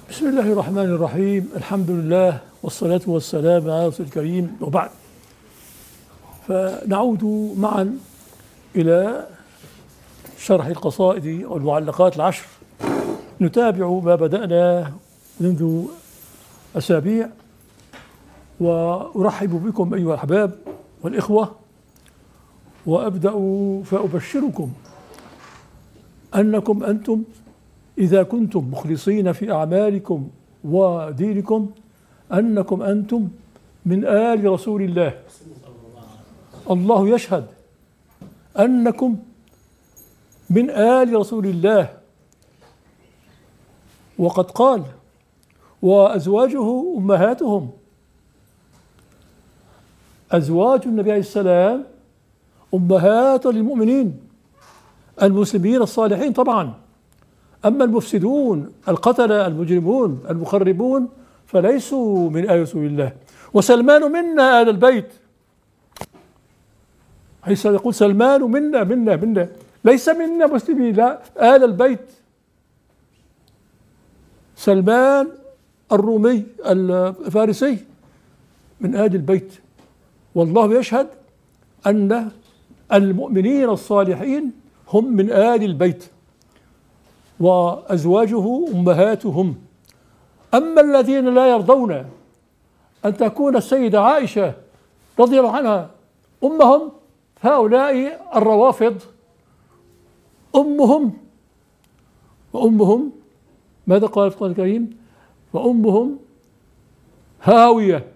بسم الله الرحمن الرحيم. الحمد لله والصلاة والسلام على رسول الكريم، وبعد. فنعود معا إلى شرح القصائد والمعلقات العشر. نتابع ما بدأنا منذ أسابيع، وأرحب بكم أيها الأحباب والإخوة، وأبدأ فأبشركم أنكم أنتم إذا كنتم مخلصين في أعمالكم ودينكم أنكم أنتم من آل رسول الله. الله يشهد أنكم من آل رسول الله، وقد قال: وأزواجه أمهاتهم. أزواج النبي عليه السلام أمهات للمؤمنين المسلمين الصالحين طبعا. أما المفسدون القتلة المجرمون المخربون فليسوا من آل رسول الله. وسلمان منا آل البيت، حيث يقول سلمان منا ليس منا مسلمين، لا، آل البيت. سلمان الرومي الفارسي من آل البيت. والله يشهد أن المؤمنين الصالحين هم من آل البيت، وأزواجه أمهاتهم. أما الذين لا يرضون أن تكون السيدة عائشة رضي الله عنها أمهم فهؤلاء الروافض. وأمهم ماذا قال في القرآن الكريم؟ وأمهم هاوية.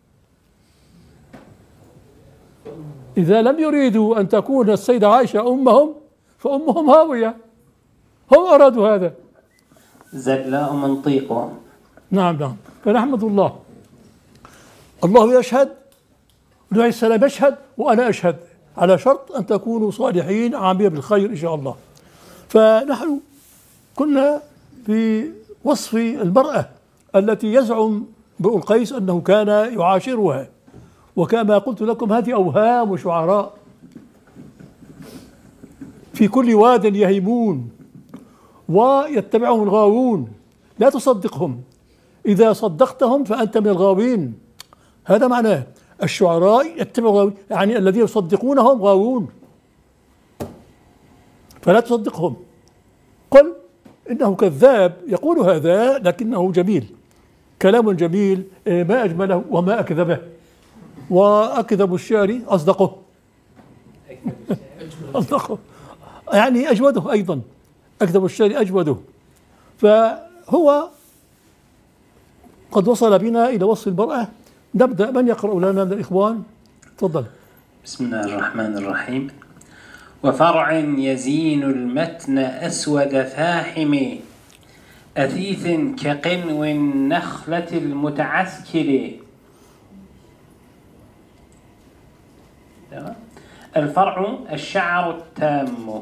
إذا لم يريدوا أن تكون السيدة عائشة أمهم فأمهم هاوية. هم أرادوا هذا. زلاء منطيقهم. نعم. فنحمد الله. الله يشهد، النبي عليه السلام يشهد، وأنا أشهد، على شرط أن تكونوا صالحين عاملين بالخير إن شاء الله. فنحن كنا في وصف المرأة التي يزعم امرؤ القيس أنه كان يعاشرها، وكما قلت لكم هذه أوهام وشعراء في كل واد يهيمون ويتبعهم الغاوون. لا تصدقهم، إذا صدقتهم فأنت من الغاوين. هذا معناه الشعراء يتبعوا الغاوين، يعني الذين يصدقونهم غاوون، فلا تصدقهم. قل إنه كذاب يقول هذا لكنه جميل، كلام جميل، ما أجمله وما أكذبه، وأكذب الشعر أصدقه أصدقه، يعني أجوده أيضا، أكذب الشعر أجوده. فهو قد وصل بنا إلى وصف المرأة. نبدأ، من يقرأ لنا من الإخوان؟ تفضل. بسم الله الرحمن الرحيم. وفرع يزين المتن أسود فاحم، أثيث كقنو النخلة المتعسكر. الفرع الشعر التام،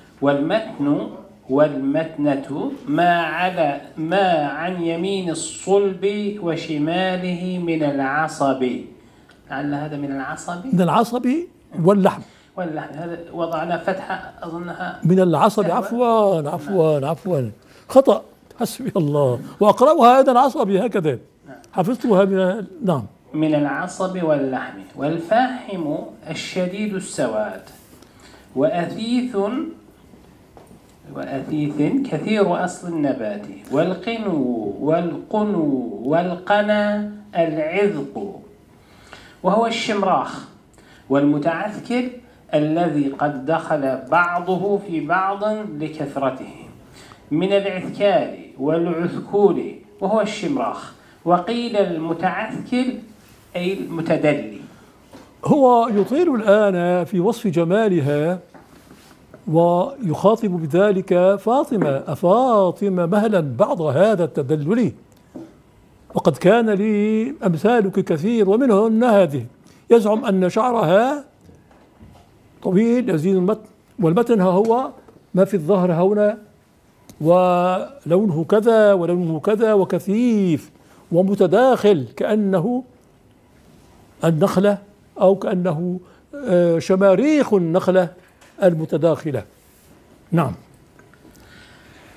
والمتنة ما عن يمين الصلب وشماله من العصب. لعل هذا من العصب واللحم. هذا وضعنا فتحة أظنها من العصب. عفوا خطأ، حسبي الله. وأقرأها أيضا عصبي هكذا، حفظتها نعم. من العصب واللحم. والفاحم الشديد السواد، وأثيث كثير أصل النبات. والقنو والقنا العذق، وهو الشمراخ. والمتعثكر الذي قد دخل بعضه في بعض لكثرته، من العثكال والعثكول، وهو الشمراخ. وقيل المتعثكر أي المتدلي. هو يطيل الآن في وصف جمالها، ويخاطب بذلك فاطمة: أفاطمة مهلا بعض هذا التدلل، وقد كان لي أمثالك كثير ومنهن هذه. يزعم أن شعرها طويل يزين المتن، والمتن هو ما في الظهر هنا، ولونه كذا ولونه كذا، وكثيف ومتداخل، كأنه النخلة أو كأنه شماريخ النخلة المتداخلة. نعم.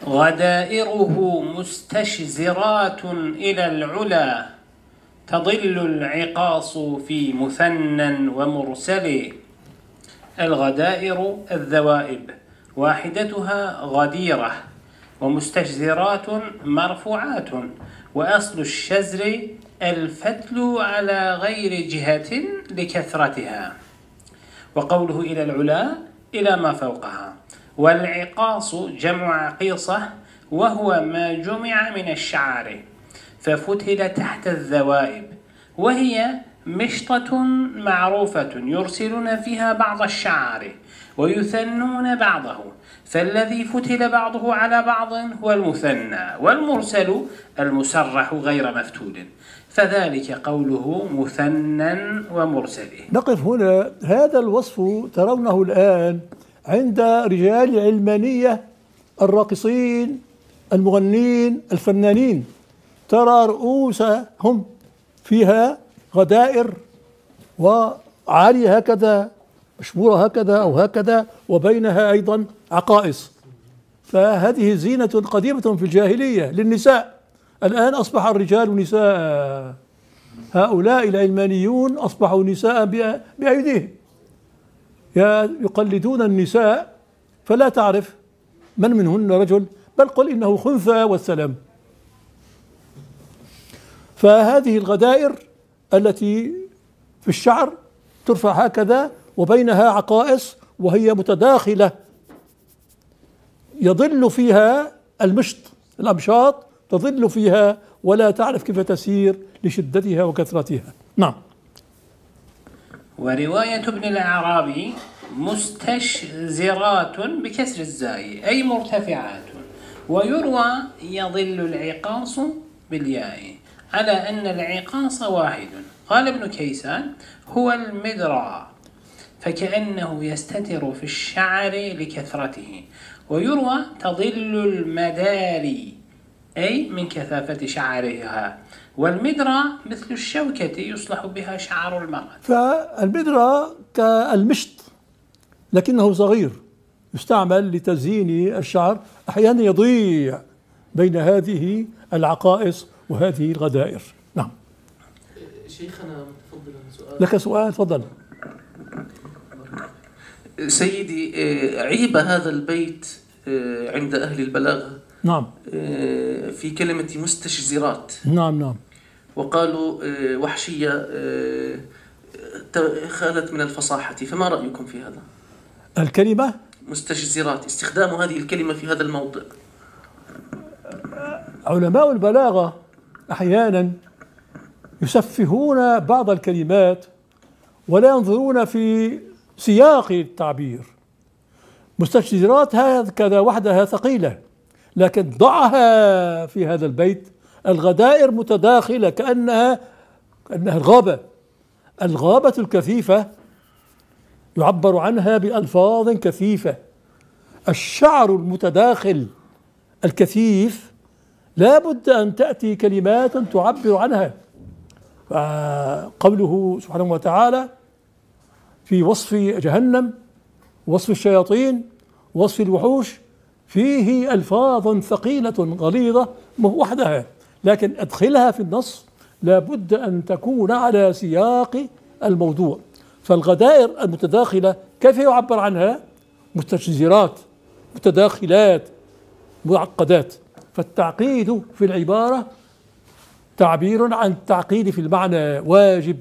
غدائره مستشزرات إلى العلا، تضل العقاص في مثنى ومرسل. الغدائر الذوائب، واحدتها غديرة، ومستشزرات مرفوعات، وأصل الشزر الفتل على غير جهة لكثرتها، وقوله إلى العلا إلى ما فوقها. والعقاص جمع عقيصة، وهو ما جمع من الشعار ففتل تحت الذوائب، وهي مشطة معروفة يرسلون فيها بعض الشعار ويثنون بعضه، فالذي فتل بعضه على بعض هو المثنى، والمرسل المسرح غير مفتول، فذلك قوله مثنى ومرسل. نقف هنا. هذا الوصف ترونه الآن عند رجال العلمانية الراقصين المغنين الفنانين، ترى رؤوسهم فيها غدائر وعالية هكذا مشبورة هكذا أو هكذا، وبينها أيضا عقائص. فهذه زينة قديمة في الجاهلية للنساء، الآن أصبح الرجال نساء. هؤلاء العلمانيون أصبحوا نساء بأيديهم، يقلدون النساء فلا تعرف من منهن رجل، بل قل إنه خنثى والسلام. فهذه الغدائر التي في الشعر ترفع هكذا وبينها عقائص وهي متداخلة، يضل فيها الأمشاط تضل فيها ولا تعرف كيف تسير لشدتها وكثرتها. نعم. ورواية ابن الأعرابي مستشزرات بكسر الزاي أي مرتفعات، ويروى يضل العقاص بالياء على أن العقاص واحد. قال ابن كيسان هو المدرى، فكأنه يستتر في الشعر لكثرته. ويروى تضل المداري أي من كثافة شعرها، والمدرى مثل الشوكة يصلح بها شعر المرأة. فالمدرى كالمشط لكنه صغير، يستعمل لتزيين الشعر، أحيانا يضيع بين هذه العقائص وهذه الغدائر. نعم. شيخنا متفضلا سؤال. لك سؤال، تفضل. سيدي، عيب هذا البيت عند أهل البلاغة. نعم. في كلمة مستشزرات. نعم. وقالوا وحشية خالت من الفصاحة، فما رأيكم في هذا؟ الكلمة مستشزرات، استخدام هذه الكلمة في هذا الموضع. علماء البلاغة أحيانا يسفهون بعض الكلمات ولا ينظرون في سياق التعبير. مستشزرات هكذا وحدها ثقيلة، لكن ضعها في هذا البيت الغدائر متداخلة كأنها الغابة الكثيفة يعبر عنها بألفاظ كثيفة. الشعر المتداخل الكثيف لا بد أن تأتي كلمات تعبر عنها. قوله سبحانه وتعالى في وصف جهنم، وصف الشياطين، وصف الوحوش، فيه ألفاظ ثقيلة غليظة وحدها، لكن أدخلها في النص لا بد أن تكون على سياق الموضوع. فالغدائر المتداخلة كيف يعبر عنها؟ مستشزرات، متداخلات، معقدات. فالتعقيد في العبارة تعبير عن التعقيد في المعنى، واجب.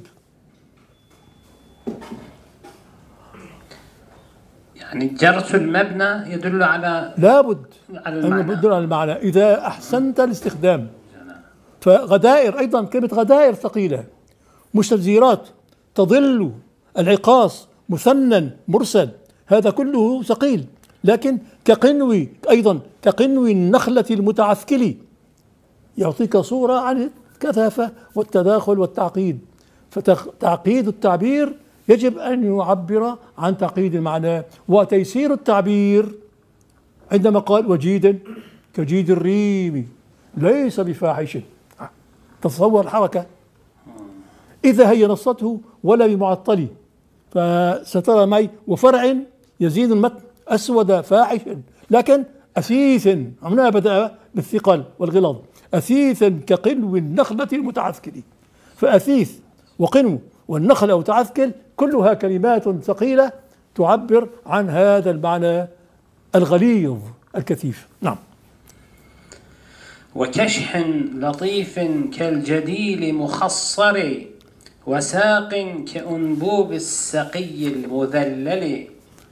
يعني جرس المبنى يدل على لابد المعنى. يدل على المعنى إذا أحسنت الاستخدام. فغدائر أيضا، كلمة غدائر ثقيلة. مستشزرات، تضل، العقاص، مثنى، مرسل، هذا كله ثقيل. لكن كقنوي أيضا، كقنوي النخلة المتعثكل، يعطيك صورة عن الكثافة والتداخل والتعقيد. فتعقيد التعبير يجب أن يعبر عن تعقيد المعنى. وتيسير التعبير عندما قال وجيدا كجيد الريم ليس بفاحش، تصور الحركة إذا هي نصته ولا بمعطل. فسترى معي وفرع يزيد المتن أسود فاحش، لكن أثيث، هنا بدأ بالثقل والغلظ، أثيثا كقنو النخلة المتعثكل. فأثيث وقنو والنخلة وتعثكل كلها كلمات ثقيلة تعبر عن هذا المعنى الغليظ الكثيف. نعم. وكشح لطيف كالجديل مخصر، وساق كأنبوب السقي المذلل.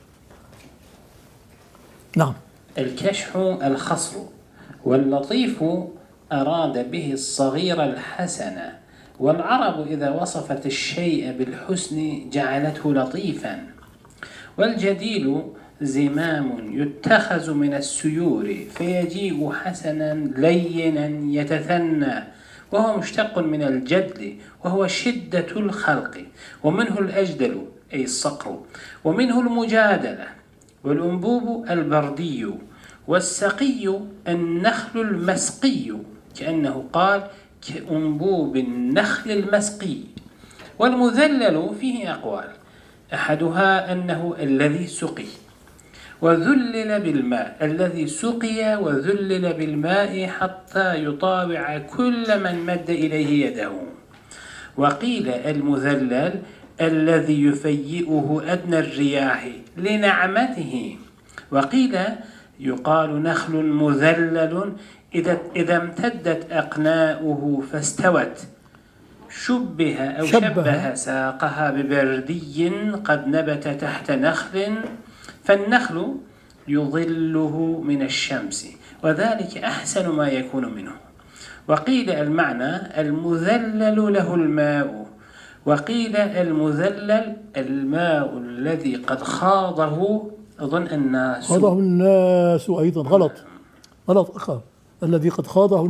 نعم. الكشح الخصر، واللطيف أراد به الصغير الحسن، والعرب إذا وصفت الشيء بالحسن جعلته لطيفا. والجديل زمام يتخذ من السيور فيجيء حسنا لينا يتثنى، وهو مشتق من الجدل وهو شدة الخلق، ومنه الأجدل أي الصقر، ومنه المجادلة. والأنبوب البردي، والسقي النخل المسقي، كأنه قال كأنبوب النخل المسقي. والمذلل فيه أقوال، أحدها أنه الذي سقي وذلل بالماء، الذي سقي وذلل بالماء حتى يطاوع كل من مد إليه يده. وقيل المذلل الذي يفيئه أدنى الرياح لنعمته. وقيل يقال نخل مذلل إذا امتدت أقناؤه فاستوت، شبه ساقها ببردي قد نبت تحت نخل، فالنخل يظله من الشمس، وذلك أحسن ما يكون منه. وقيل المعنى المذلل له الماء، وقيل المذلل الماء الذي قد خاضه أظن الناس. خاضه الناس أيضا غلط، غلط أخا، الذي قد خاضه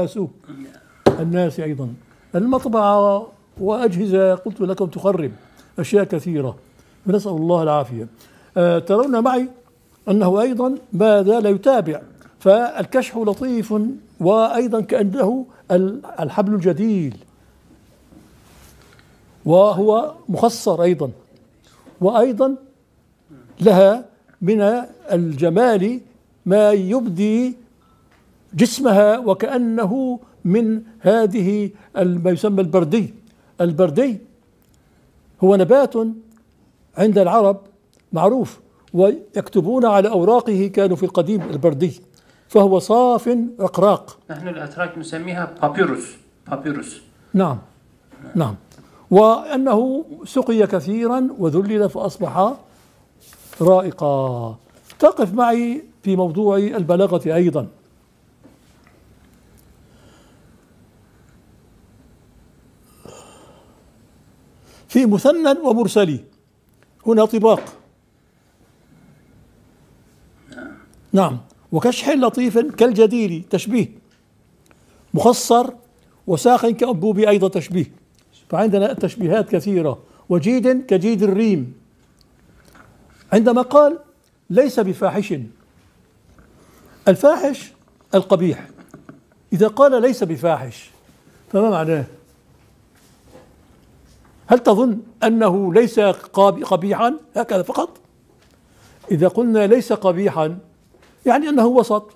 الناس أيضا. المطبعة وأجهزة قلت لكم تخرب أشياء كثيرة، فنسأل الله العافية. ترون معي أنه أيضا ما زال يتابع، فالكشح لطيف، وأيضا كأنه الحبل الجديل، وهو مخصر أيضا، وأيضا لها من الجمال ما يبدي جسمها وكأنه من هذه ما يسمى البردي. البردي هو نبات عند العرب معروف، ويكتبون على أوراقه كانوا في القديم البردي، فهو صاف رقراق. نحن الأتراك نسميها بابيروس. نعم نعم. وأنه سقي كثيرا وذلل فأصبح رائقا. تقف معي في موضوع البلاغة أيضا. في مثنى ومرسلي هنا طباق. نعم. وكشح لطيف كالجديل تشبيه، مخصر، وساخ كأنبوب أيضا تشبيه. فعندنا تشبيهات كثيرة. وجيد كجيد الريم. عندما قال ليس بفاحش، الفاحش القبيح، إذا قال ليس بفاحش فما معناه؟ هل تظن أنه ليس قبيحا هكذا فقط؟ إذا قلنا ليس قبيحا يعني أنه وسط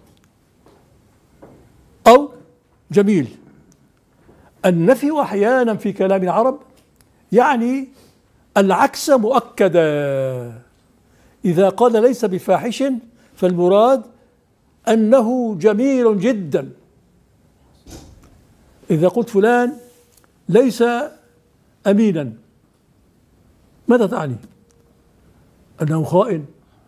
أو جميل. النفي أحيانا في كلام العرب يعني العكس مؤكدا. إذا قال ليس بفاحش فالمراد أنه جميل جدا. إذا قلت فلان ليس أمينا ماذا تعني؟ أنه خائن.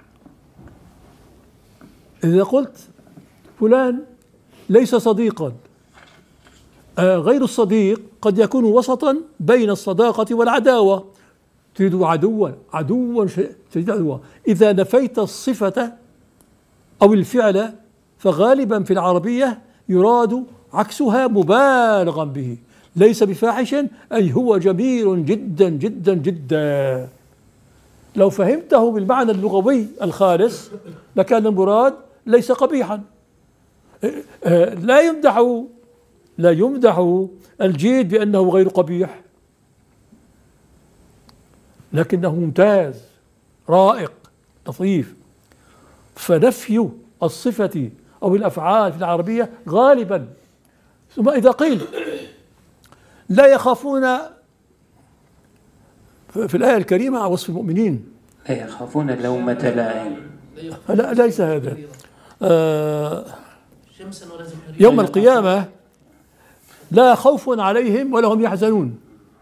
إذا قلت فلان ليس صديقا، غير الصديق قد يكون وسطا بين الصداقة والعداوة، تريد عدوا شديد عدوة. إذا نفيت الصفة أو الفعل فغالبا في العربية يراد عكسها مبالغا به. ليس بفاحش أي هو جميل جدا جدا جدا. لو فهمته بالمعنى اللغوي الخالص لكان المراد ليس قبيحا. لا يمدح الجيد بأنه غير قبيح، لكنه ممتاز رائق لطيف. فنفي الصفة أو الأفعال في العربية غالبا. ثم إذا قيل لا يخافون في الآية الكريمة على وصف المؤمنين، لا يخافون لومة لائم. لا ليس هذا. يوم القيامة لا خوف عليهم ولا هم يحزنون.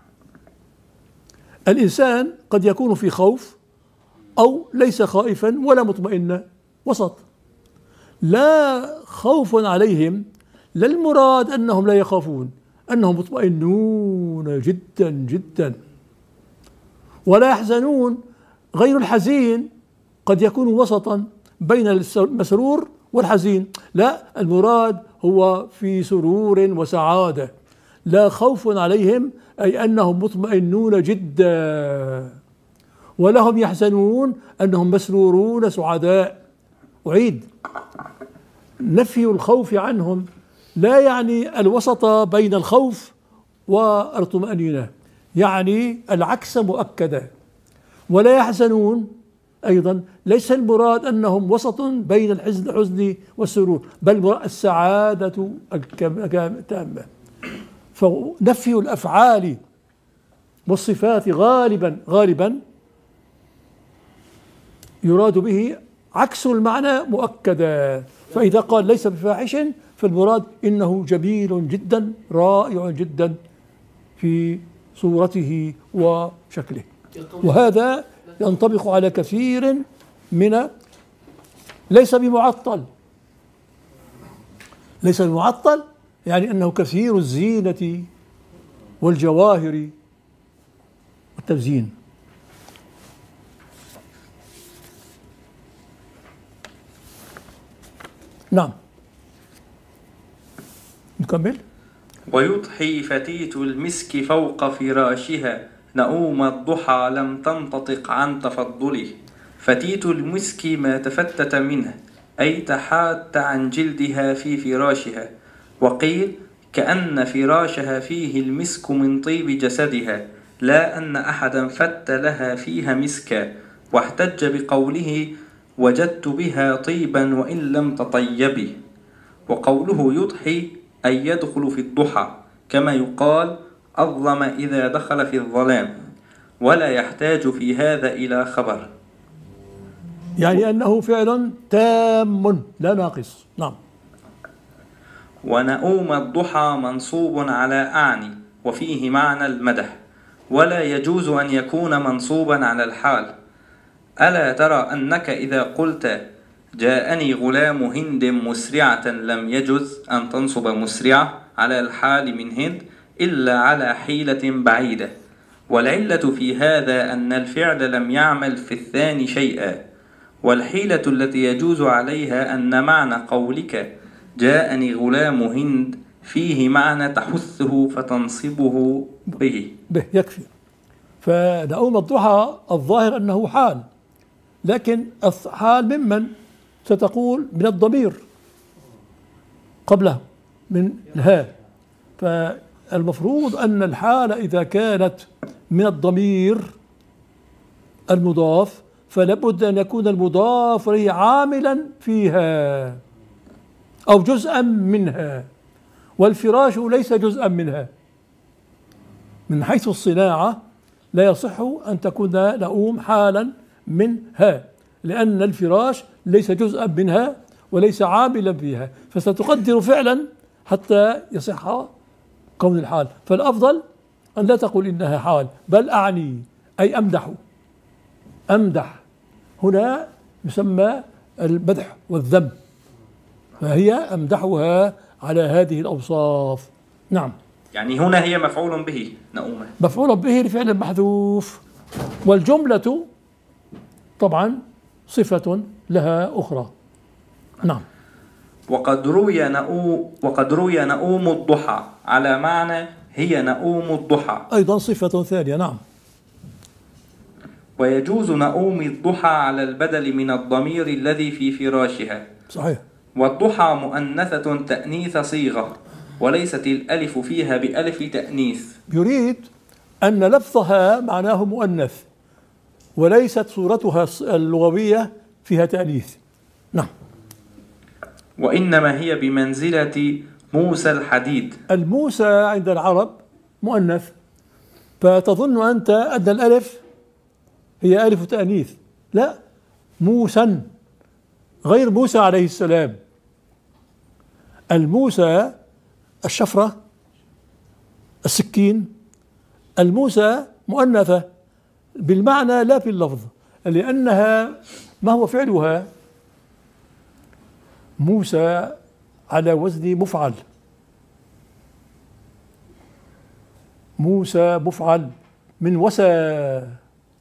الإنسان قد يكون في خوف أو ليس خائفا ولا مطمئنا، وسط. لا خوف عليهم، لا المراد أنهم لا يخافون، أنهم مطمئنون جدا جدا. ولا يحزنون، غير الحزين قد يكون وسطا بين المسرور والحزين، لا، المراد هو في سرور وسعادة. لا خوف عليهم أي أنهم مطمئنون جدا، ولهم يحزنون أنهم مسرورون سعداء. أعيد، نفي الخوف عنهم لا يعني الوسط بين الخوف والطمأنينة، يعني العكس مؤكدا. ولا يحزنون أيضا ليس المراد أنهم وسط بين الحزن والسرور، بل السعادة التامة. فنفي الأفعال والصفات غالبا يراد به عكس المعنى مؤكدا. فإذا قال ليس بفاحش فالمراد إنه جميل جدا رائع جدا في صورته وشكله. وهذا ينطبق على كثير من ليس بمعطل يعني أنه كثير الزينة والجواهر والتبزين. نعم، نكمل. ويضحي فتيت المسك فوق فراشها نؤوم الضحى لم تنطق عن تفضله. فتيت المسك ما تفتت منه أي تحات عن جلدها في فراشها. وقيل كأن فراشها فيه المسك من طيب جسدها، لا أن أحدا فت لها فيها مسكا. واحتج بقوله وجدت بها طيبا وإن لم تطيبه. وقوله يضحي أي يدخل في الضحى، كما يقال أظلم إذا دخل في الظلام، ولا يحتاج في هذا إلى خبر، يعني أنه فعل تام لا ناقص. نعم. ونؤوم الضحى منصوب على أعني، وفيه معنى المدح، ولا يجوز أن يكون منصوبا على الحال. ألا ترى أنك إذا قلت جاءني غلام هند مسرعة لم يجز أن تنصب مسرعة على الحال من هند إلا على حيلة بعيدة. والعلة في هذا أن الفعل لم يعمل في الثاني شيئا. والحيلة التي يجوز عليها أن معنى قولك جاءني غلام هند فيه معنى تحثه فتنصبه به يكفي. فنؤوم الضحى الظاهر أنه حال، لكن الحال ممن ستقول من الضمير قبله من الهاء. فالمفروض أن الحال إذا كانت من الضمير المضاف فلابد أن يكون المضاف إليه عاملا فيها أو جزءا منها، والفراش ليس جزءا منها. من حيث الصناعة لا يصح أن تكون نؤوم حالا منها، لأن الفراش ليس جزءا منها وليس عاملا فيها، فستقدر فعلا حتى يصح كون الحال. فالأفضل أن لا تقول إنها حال، بل أعني أي أمدح. هنا يسمى المدح والذم، فهي أمدحها على هذه الأوصاف. نعم. يعني هنا هي مفعول به نؤومة، مفعول به لفعل محذوف، والجملة طبعا صفة لها أخرى. نعم. وقد روي نؤوم الضحى على معنى هي نؤوم الضحى، أيضا صفة ثانية. نعم. ويجوز نؤوم الضحى على البدل من الضمير الذي في فراشها. صحيح. والضحى مؤنثة تأنيث صيغة، وليست الألف فيها بألف تأنيث. يريد أن لفظها معناه مؤنث، وليست صورتها اللغوية فيها تأنيث. نعم. وإنما هي بمنزلة موسى الحديد. الموسى عند العرب مؤنث، فتظن أنت أن الألف هي ألف تأنيث. لا، موسى غير موسى عليه السلام. الموسى الشفرة، السكين. الموسى مؤنثة بالمعنى لا في اللفظ، لأنها ما هو فعلها؟ موسى على وزن مفعل. موسى مفعل من وسى،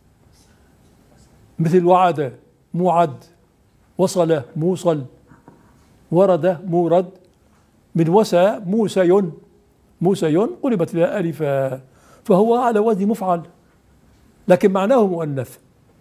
مثل وعد موعد، وصل موصل، ورد مورد، من وسى موسى، موسى قلبت إلى ألفا، فهو على وزن مفعل لكن معناه مؤنث.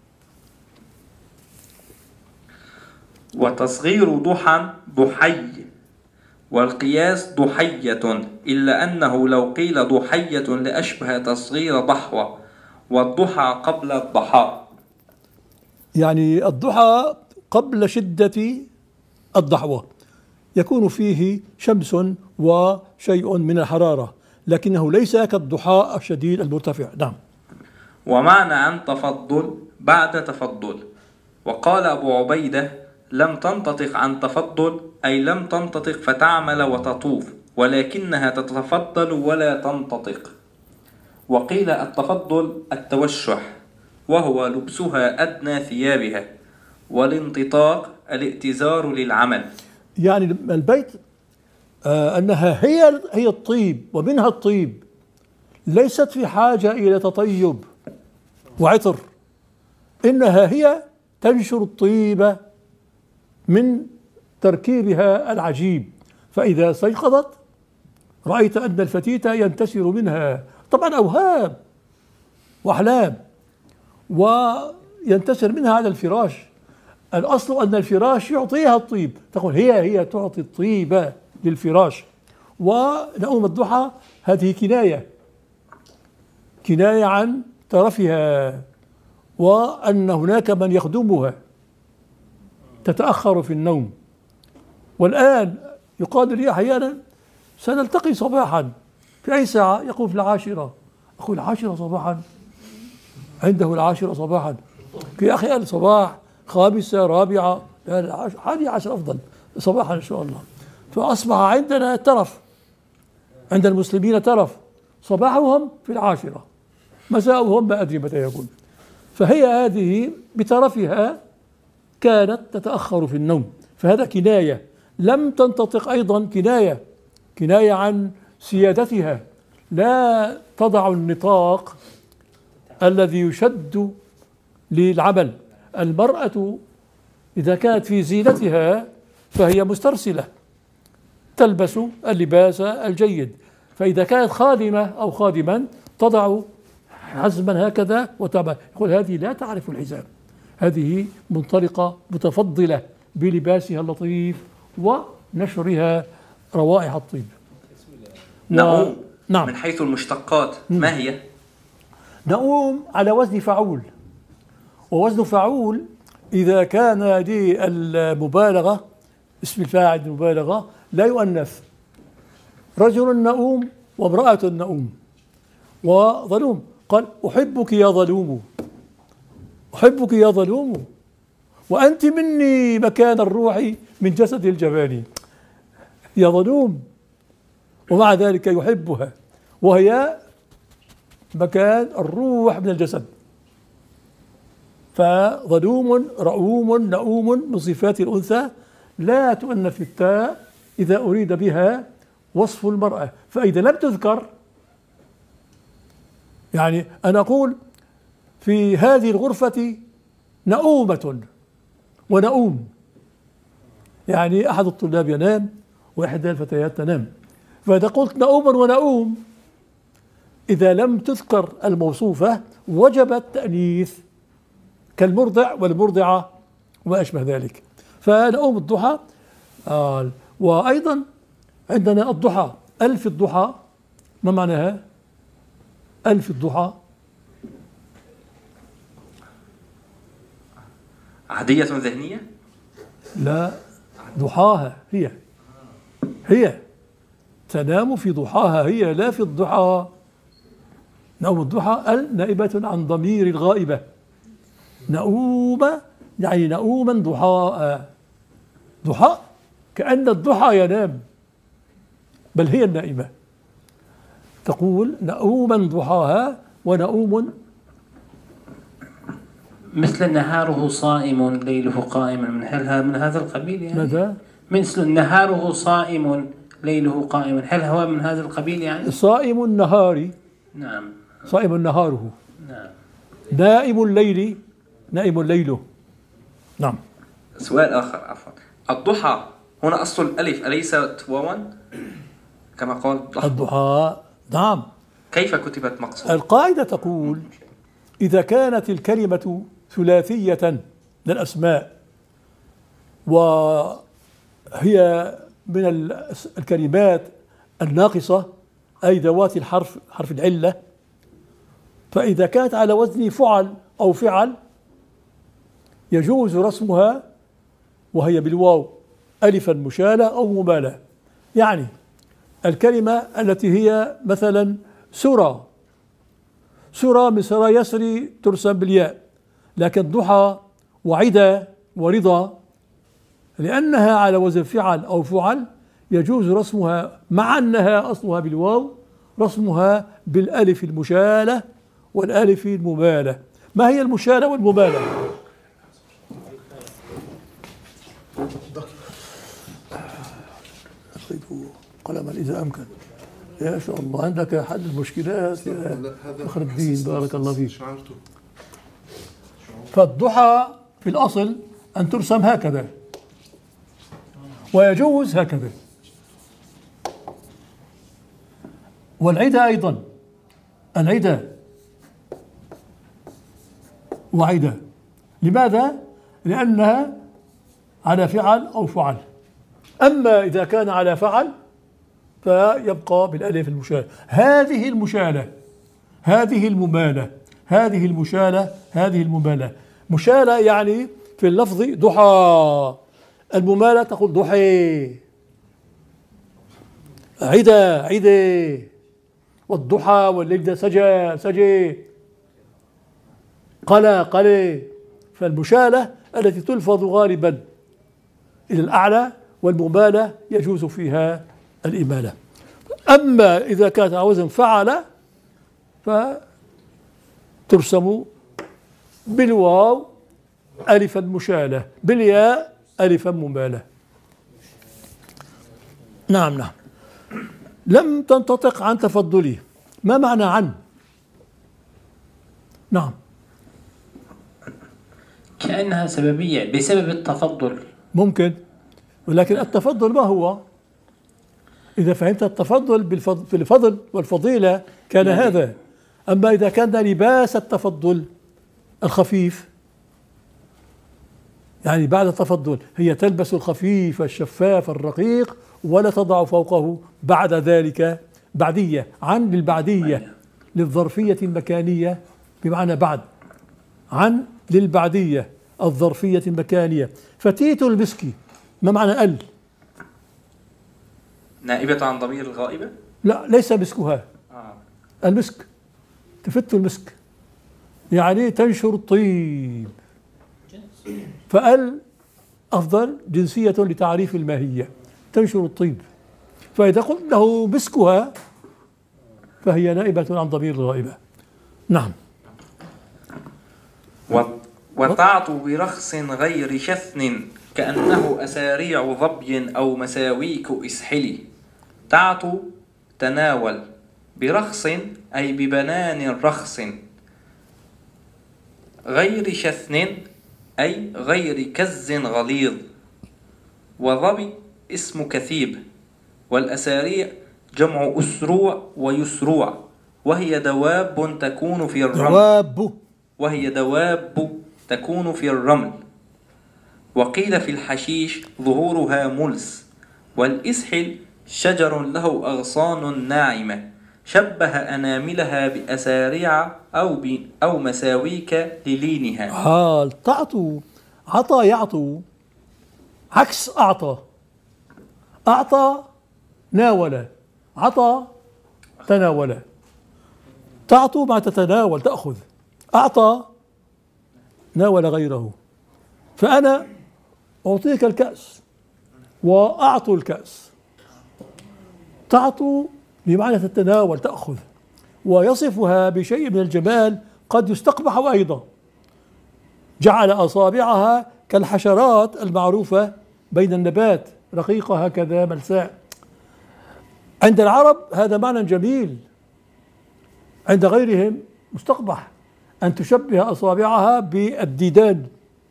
وتصغير ضحى ضحي، والقياس ضحية، إلا أنه لو قيل ضحية لأشبه تصغير ضحوة، والضحى قبل الضحى. يعني الضحى قبل شدة الضحوة يكون فيه شمس وشيء من الحرارة، لكنه ليس كالضحى الشديد المرتفع. نعم. ومعنى عن تفضل بعد تفضل. وقال أبو عبيدة: لم تنطق عن تفضل، أي لم تنطق فتعمل وتطوف، ولكنها تتفضل ولا تنطق. وقيل التفضل التوشح، وهو لبسها أدنى ثيابها، والانططاق الائتزار للعمل. يعني البيت أنها هي الطيب، ومنها الطيب، ليست في حاجة إلى تطيب وعطر، إنها هي تنشر الطيب من تركيبها العجيب. فإذا استيقظت رأيت أن الفتية ينتشر منها طبعا أوهام وأحلام، وينتشر منها على الفراش. الأصل أن الفراش يعطيها الطيب، تقول هي تعطي الطيب للفراش. ونؤوم الضحى هذه كناية عن ترفها، وأن هناك من يخدمها تتأخر في النوم. والآن يقال لي أحيانا سنلتقي صباحا في أي ساعة؟ يقول في 10. أقول 10 صباحا؟ عنده 10 صباحا؟ في أخي الصباح 5 4 11 أفضل صباحا إن شاء الله. فأصبح عندنا ترف، عند المسلمين ترف، صباحهم في 10، مساؤهم ما أدري متى يكون. فهي هذه بترفها كانت تتأخر في النوم، فهذا كناية. لم تنتطق أيضا كناية عن سيادتها، لا تضع النطاق الذي يشد للعمل. المرأة إذا كانت في زينتها فهي مسترسلة، تلبس اللباس الجيد، فإذا كانت خادمة أو خادما تضع حزما هكذا وتعمل. يقول هذه لا تعرف الحزام، هذه منطلقة متفضلة بلباسها اللطيف ونشرها روائح الطيب. نعم. نعم. من حيث المشتقات ما هي؟ نؤوم على وزن فعول، ووزن فعول إذا كان للمبالغة، اسم الفاعل المبالغة لا يؤنث. رجل نؤوم وامرأة نؤوم وظلوم. قال أحبك يا ظلوم، أحبك يا ظلوم، وأنت مني مكان الروح من جسد الجبان، يا ظلوم. ومع ذلك يحبها وهي مكان الروح من الجسد. فظلوم رؤوم نؤوم من صفات الأنثى، لا تؤنث التاء إذا أريد بها وصف المرأة. فإذا لم تذكر، يعني أنا أقول في هذه الغرفة نؤومة ونؤوم، يعني أحد الطلاب ينام وإحدى الفتيات تنام. فإذا قلت نؤوما ونؤوم إذا لم تذكر الموصوفة وجب التأنيث، كالمرضع والمرضعة وما أشبه ذلك. فنؤوم الضحى. وأيضا عندنا الضحى، ألف الضحى. ما معناها ألف الضحى؟ عادية ذهنية؟ لا، ضحاها هي تنام في ضحاها، هي لا في الضحى. نوم الضحى نائبة عن ضمير الغائبة. نؤوم يعني نؤوما ضحاء، ضحاء كأن الضحى ينام، بل هي النائمة. تقول نؤوما ضحاها ونؤوم مثل نهاره صائم ليله قائم، من هذا القبيل يعني؟ ماذا؟ مثل نهاره صائم ليله قائم، هل هو من هذا القبيل يعني؟ صائم النهار، نعم. صائم نهاره، نعم. نائم الليل، نائم ليله. نعم. سؤال آخر عفوا، الضحى هنا أصل الألف أليست واوا كما قال الضحى؟ نعم. كيف كتبت مقصود؟ القاعدة تقول إذا كانت الكلمة ثلاثية من الأسماء وهي من الكلمات الناقصة أي ذوات حرف العلة، فإذا كانت على وزن فعل أو فعل يجوز رسمها وهي بالواو ألفا مشالة أو ممالة. يعني الكلمة التي هي مثلا سرى، سرى من سرى يسري ترسم بالياء، لكن ضحى وعدا ورضا لأنها على وزن فعل أو فعل يجوز رسمها مع أنها أصلها بالواو رسمها بالألف المشالة والألف الممالة. ما هي المشالة والممالة؟ قلما إذا أمكن. يا شاء الله عندك حل المشكلات يا فخر الدين، بارك الله فيك. فالضحى في الأصل أن ترسم هكذا ويجوز هكذا، والعدا أيضا، العدا وعدا. لماذا؟ لأنها على فعل أو فعل. أما إذا كان على فعل فيبقى بالألف المشالة. هذه المشالة، هذه الممالة، هذه المشالة، هذه الممالة. مشالة يعني في اللفظ ضحى، الممالة تقول ضحي، عدا عدي، والضحى والليل ده سجى سجي، قلى قلي. فالمشالة التي تلفظ غالبا إلى الأعلى، والممالة يجوز فيها الإمالة. أما إذا كانت على وزن فعل فترسم بالواو ألفا مشالة، بالياء ألفا ممالة. نعم نعم. لم تنطق عن تفضله. ما معنى عن؟ نعم. كأنها سببية بسبب التفضل. ممكن، ولكن التفضل ما هو؟ إذا فهمت التفضل بالفضل والفضيلة كان هذا. أما إذا كان لباس التفضل الخفيف، يعني بعد التفضل هي تلبس الخفيف الشفاف الرقيق ولا تضع فوقه بعد ذلك بعدية. عن للبعدية للظرفية المكانية بمعنى بعد، عن للبعدية الظرفية المكانية. فتيت المسكي ما معنى ال؟ نائبة عن ضمير الغائبة؟ لا، ليس مسكها. المسك، تفت المسك يعني تنشر الطيب، فال أفضل جنسية لتعريف الماهية، تنشر الطيب. فإذا قلت له مسكها فهي نائبة عن ضمير الغائبة. نعم. وتعطو برخص غير شثن كأنه أساريع ظبي أو مساويك إسحلي. تعطو تناول، برخص أي ببنان رخص، غير شثن أي غير كز غليظ، وظبي اسم كثيب، والأساريع جمع أسروع ويسروع، وهي دواب تكون في الرمل. وهي دواب تكون في الرمل. وقيل في الحشيش ظهورها ملس. والإسحل شجر له أغصان ناعمة، شبه أناملها بأساريع أو مساويك للينها. تعطو، عطى يعطو عكس أعطى. أعطى ناول، عطى تناول. تعطو مع تتناول، تأخذ. أعطى ناول غيره. فأنا أعطيك الكأس وأعطو الكأس. تعطو بمعنى تتناول، تأخذ، ويصفها بشيء من الجمال قد يستقبح أيضا. جعل أصابعها كالحشرات المعروفة بين النبات، رقيقة هكذا ملساء. عند العرب هذا معنى جميل، عند غيرهم مستقبح، أن تشبه أصابعها بالديدان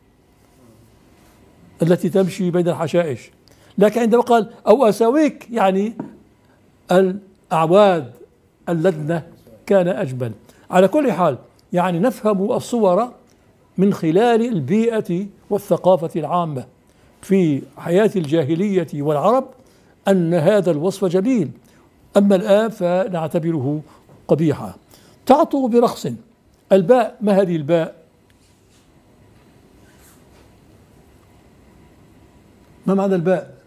التي تمشي بين الحشائش. لكن عندما قال أو أساويك يعني الأعواد اللدنة كان أجمل. على كل حال يعني نفهم الصور من خلال البيئة والثقافة العامة في حياة الجاهلية والعرب، أن هذا الوصف جميل. أما الآن فنعتبره قبيحا. تعطو برخص. الباء، ما هذه الباء؟ ما معنى الباء؟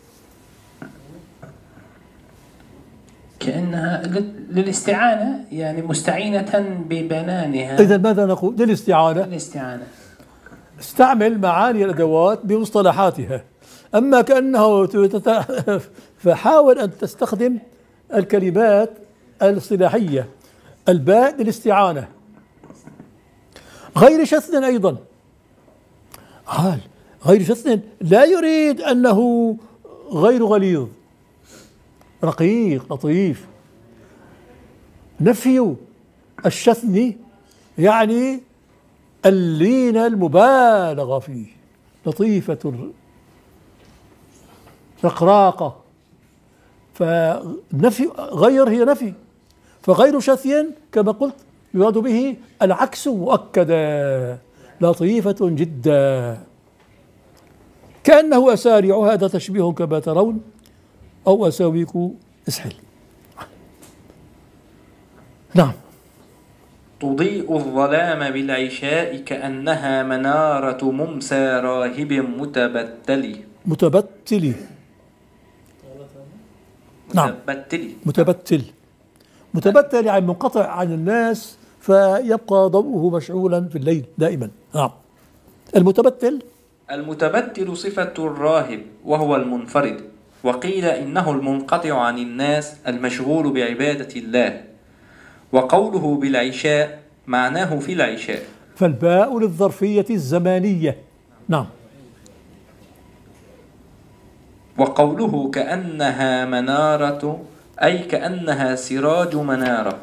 كأنها للاستعانة، يعني مستعينة ببنانها. إذا ماذا نقول؟ للاستعانة. للاستعانة. استعمل معاني الأدوات بمصطلحاتها. أما كأنه فحاول أن تستخدم الكلمات الاصطلاحية. الباء للاستعانة. غير شثن أيضا. غير شثن لا يريد أنه غير غليظ، رقيق لطيف. نفي الشثن يعني اللين المبالغ فيه، لطيفة رقراقة. فنفي غير هي نفي. فغير شثي كما قلت يراد به العكس مؤكدا، لطيفة جدا. كأنه أسارع، هذا تشبيه كما ترون، أو أساويك اسحل. نعم. تضيء الظلام بالعشاء كأنها منارة ممسى راهب متبتل. متبتل. نعم. متبتل يعني منقطع عن الناس، فيبقى ضوءه مشعولا في الليل دائما. نعم. المتبتل صفة الراهب وهو المنفرد، وقيل إنه المنقطع عن الناس المشغول بعبادة الله. وقوله بالعشاء معناه في العشاء. فالباء للظرفية الزمانية. نعم. وقوله كأنها منارة أي كأنها سراج منارة.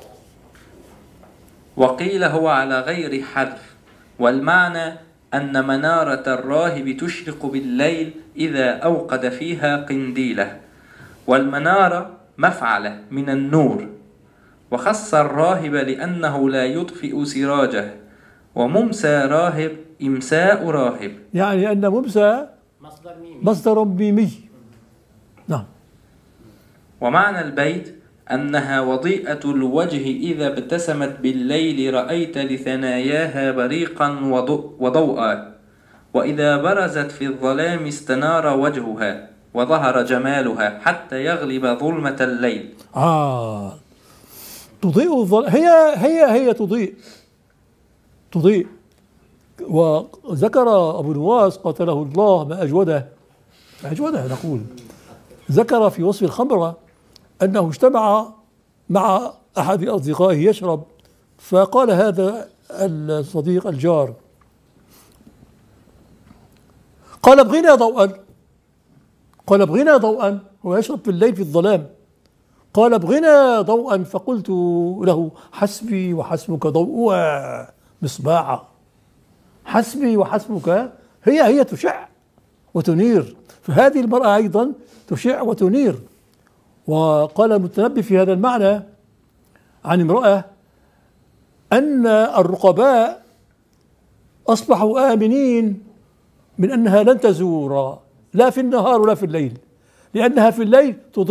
وقيل هو على غير حرف، والمعنى أن منارة الراهب تشرق بالليل إذا أوقد فيها قنديله، والمنارة مفعلة من النور. وخص الراهب لأنه لا يطفئ سراجه. وممسى راهب إمساء راهب، يعني أن ممسى مصدر ميمي. نعم. ومعنى البيت أنها وضيئة الوجه إذا ابتسمت بالليل رأيت لثناياها بريقا وضوءا، وإذا برزت في الظلام استنار وجهها وظهر جمالها حتى يغلب ظلمة الليل. تضيء الظلام، هي تضيء. وذكر أبو نواس قتله الله ما أجوده نقول، ذكر في وصف الخمرة أنه اجتمع مع أحد أصدقائه يشرب، فقال هذا الصديق الجار، قال ابغنا ضوءا، هو يشرب في الليل في الظلام، قال ابغنا ضوءا، فقلت له حسبي وحسبك ضوء مصباحا. حسبي وحسبك هي تشع وتنير، فهذه المرأة أيضا تشع وتنير. وقال المتنبي في هذا المعنى عن امرأة أن الرقباء أصبحوا آمنين من أنها لن تزور لا في النهار ولا في الليل، لأنها في الليل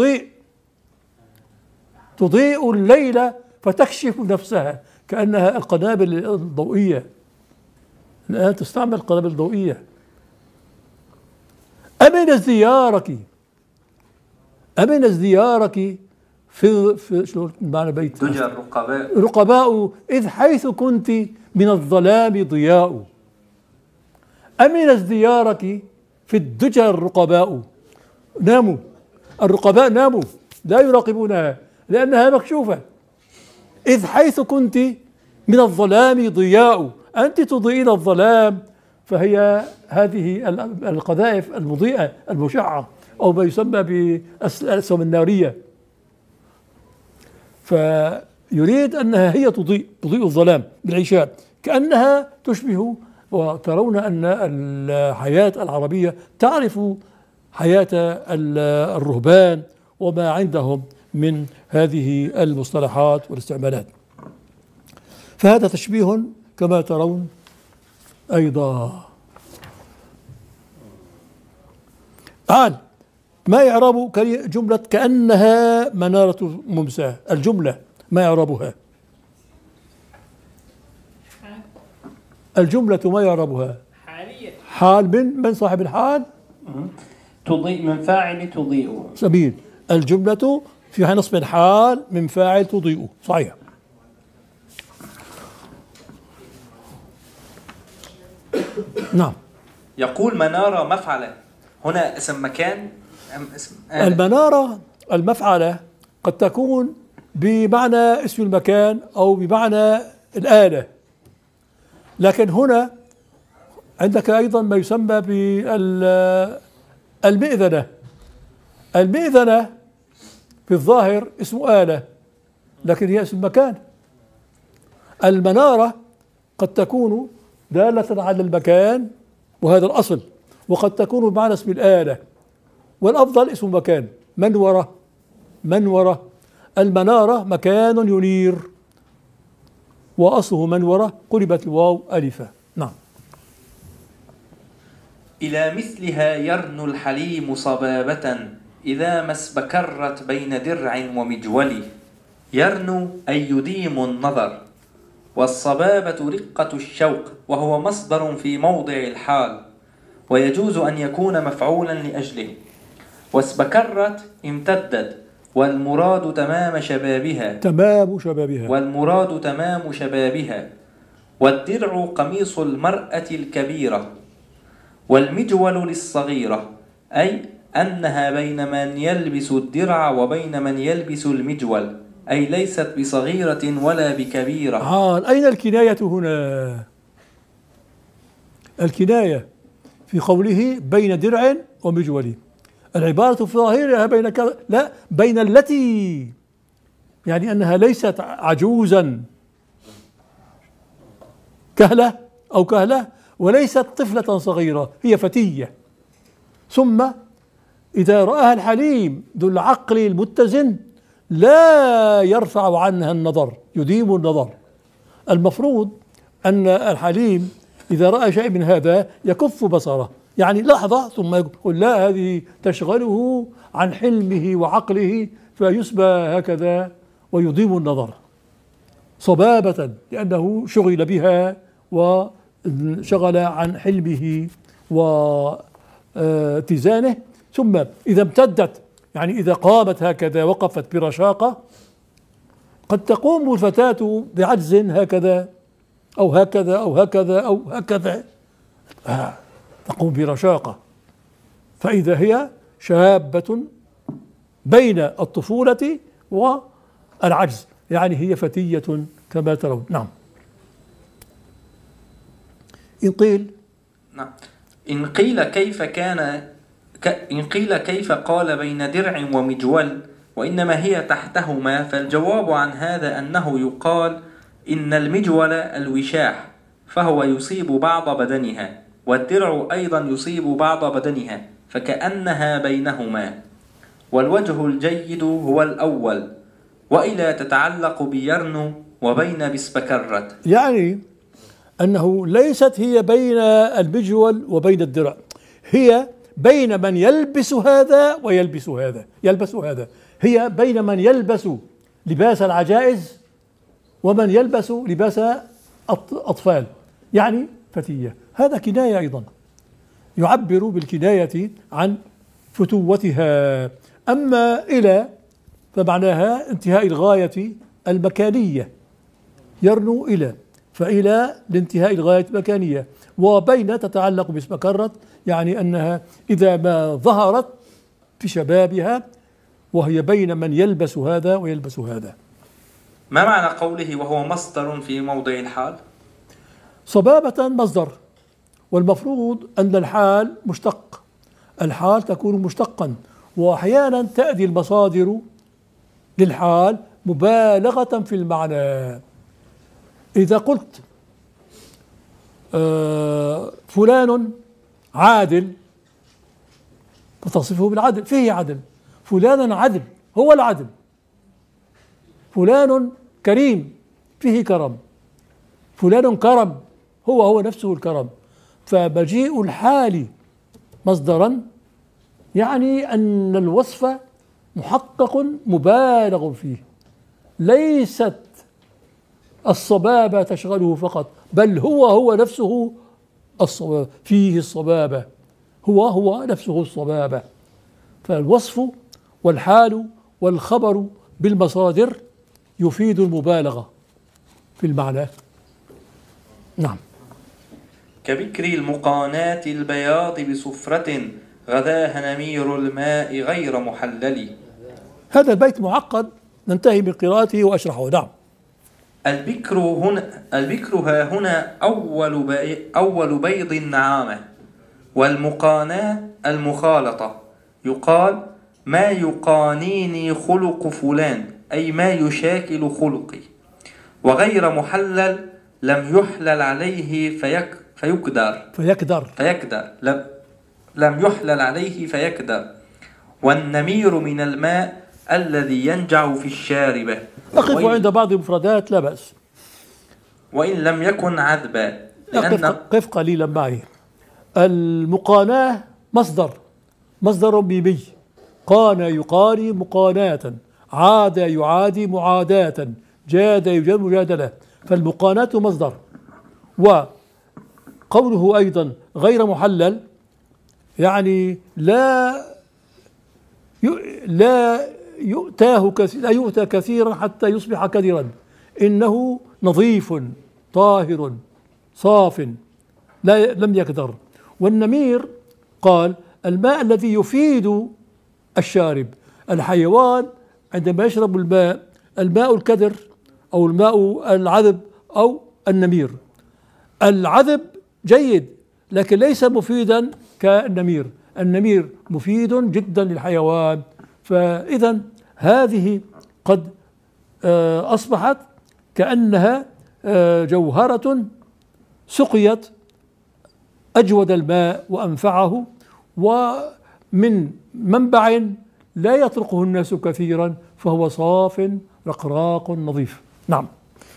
تضيء الليل فتكشف نفسها كأنها القنابل الضوئية. الآن تستعمل قنابل ضوئية. أمن ازديارك أمن ازديارك في شو معنى بيت دجى الرقباء رقباء إذ حيث كنت من الظلام ضياء. أمن ازديارك في الدجى الرقباء، ناموا الرقباء، ناموا لا يراقبونها لأنها مكشوفة. إذ حيث كنت من الظلام ضياء، أنت تضيئين الظلام، فهي هذه القذائف المضيئة المشعة أو ما يسمى بالأسهم النارية، فيريد أنها هي تضيء الظلام بالعشاء كأنها تشبه. وترون أن الحياة العربية تعرف حياة الرهبان وما عندهم من هذه المصطلحات والاستعمالات. فهذا تشبيه كما ترون أيضا. الآن ما يعرب جملة كأنها منارة ممساة؟ الجملة ما يعربها؟ الجملة ما يعربها؟ حالية. حال من صاحب الحال؟ تضيء من فاعل تضيء. سبيل. الجملة فيها نصب الحال من فاعل تضيء، صحيح. نعم. يقول منارة مفعلة، هنا اسم مكان أم اسم آلة؟ المنارة المفعلة قد تكون بمعنى اسم المكان أو بمعنى الآلة، لكن هنا عندك أيضا ما يسمى بالمئذنة. المئذنة في الظاهر اسم آلة لكن هي اسم مكان. المنارة قد تكون دالة على المكان وهذا الأصل، وقد تكون بمعنى اسم الآلة، والأفضل اسم مكان. منورة. المنارة مكان ينير، وأصله منورة قلبت الواو ألفا. نعم. إلى مثلها يرنو الحليم صبابة إذا ما اسبكرت بين درع ومجول. يرنو أي يديم النظر، والصبابة رقة الشوق، وهو مصدر في موضع الحال، ويجوز أن يكون مفعولا لأجله. واسبكرت امتدت، والمراد تمام شبابها. والدرع قميص المرأة الكبيرة، والمجول للصغيرة، أي أنها بين من يلبس الدرع وبين من يلبس المجول، أي ليست بصغيرة ولا بكبيرة. أين الكناية هنا؟ الكناية في قوله بين درع ومجول، العبارة في ظاهرها بين لا، بين التي، يعني أنها ليست عجوزا كهلة وليست طفلة صغيرة، هي فتية. ثم إذا رآها الحليم ذو العقل المتزن لا يرفع عنها النظر، يديم النظر. المفروض أن الحليم إذا رأى شيء من هذا يكف بصره، يعني لحظة ثم يقول لا، هذه تشغله عن حلمه وعقله فيسبى هكذا ويديم النظر صبابة، لأنه شغل بها وشغل عن حلمه واتزانه. ثم إذا امتدت، يعني إذا قامت هكذا وقفت برشاقة، قد تقوم الفتاة بعجز هكذا أو هكذا أو هكذا أو هكذا، تقوم برشاقة، فإذا هي شابة بين الطفولة والعجز، يعني هي فتية كما ترون. نعم. إن قيل كيف قال بين درع ومجول وإنما هي تحتهما، فالجواب عن هذا أنه يقال إن المجول الوشاح فهو يصيب بعض بدنها، والدرع أيضا يصيب بعض بدنها، فكأنها بينهما. والوجه الجيد هو الأول، وإلى تتعلق بيرنو وبين بسبكرت، يعني أنه ليست هي بين المجول وبين الدرع، هي بين من يلبس هذا ويلبس هذا، هي بين من يلبس لباس العجائز ومن يلبس لباس أطفال، يعني فتية. هذا كناية أيضا، يعبر بالكناية عن فتوتها أما إلى فمعناها انتهاء الغاية المكانية، يرنو إلى، فإلى لانتهاء الغاية المكانية. وبين تتعلق باسم كرت، يعني أنها إذا ما ظهرت في شبابها وهي بين من يلبس هذا ويلبس هذا. ما معنى قوله وهو مصدر في موضع الحال؟ صبابة مصدر، والمفروض أن الحال مشتق، الحال تكون مشتقا، وأحيانا تأتي المصادر للحال مبالغة في المعنى. إذا قلت فلان عادل فتصفه بالعدل، فيه عدل، فلان عدل هو العدل، فلان كريم فيه كرم، فلان كرم هو نفسه الكرم. فمجيء الحال مصدرا يعني أن الوصف محقق مبالغ فيه، ليست الصبابة تشغله فقط، بل هو نفسه الصبابة، فيه الصبابة، هو نفسه الصبابة. فالوصف والحال والخبر بالمصادر يفيد المبالغة في المعنى. نعم. كبكر المقاناة البياض بصفرة غداها نمير الماء غير محلل. هذا البيت معقد، ننتهي من قراءته وأشرحه. نعم. البكر ها هنا أول بيض النعامة، والمقاناة المخالطة. يقال ما يقانيني خلق فلان، أي ما يشاكل خلقي. وغير محلل لم يحلل عليه فيكدر لم يحلل عليه فيكدر. والنمير من الماء الذي ينجع في الشاربة. أقف عند بعض المفردات لا بأس، وإن لم يكن عذبا. قف قليلا معي. المقاناة مصدر ميمي، قان يقاني مقاناة، عاد يعادي معاداة، جاد يجاد مجادلة. فالمقاناة مصدر. وقوله أيضا غير محلل يعني لا يؤتى كثيرا حتى يصبح كدرا، إنه نظيف طاهر صاف لم يكدر. والنمير قال الماء الذي يفيد الشارب. الحيوان عندما يشرب الماء الكدر أو الماء العذب أو النمير. العذب جيد لكن ليس مفيدا كالنمير، النمير مفيد جدا للحيوان. فإذا هذه قد أصبحت كأنها جوهرة سقيت أجود الماء وأنفعه، ومن منبع لا يطرقه الناس كثيرا، فهو صاف رقراق نظيف. نعم.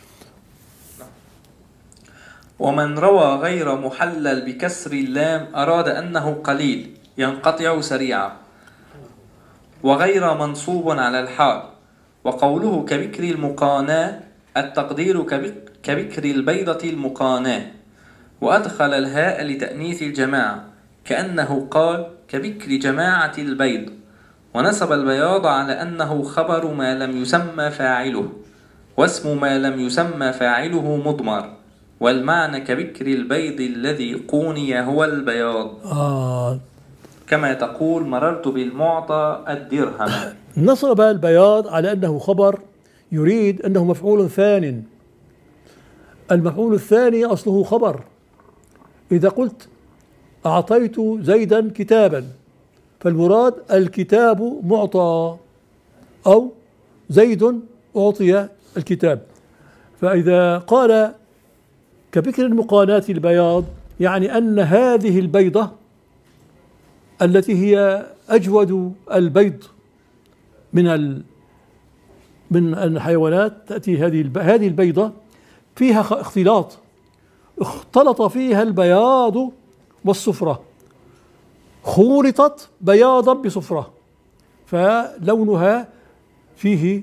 ومن روى غير محلل بكسر اللام أراد أنه قليل ينقطع سريعا، وغير منصوب على الحال. وقوله كبكر المقاناة التقدير كبكر البيضة المقاناة، وأدخل الهاء لتأنيث الجماعة كأنه قال كبكر جماعة البيض، ونسب البياض على أنه خبر ما لم يسمى فاعله، واسم ما لم يسمى فاعله مضمر. والمعنى كبكر البيض الذي قوني هو البياض. كما تقول مررت بالمعطى الدرهم. نصب البياض على أنه خبر يريد أنه مفعول ثان. المفعول الثاني أصله خبر. إذا قلت أعطيت زيدا كتابا فالمراد الكتاب معطى أو زيد أعطي الكتاب. فإذا قال كبكر المقاناة البياض يعني أن هذه البيضة التي هي أجود البيض من الحيوانات، تأتي هذه البيضة فيها اختلاط، اختلط فيها البياض والصفرة، خولطت بياضا بصفرة، فلونها فيه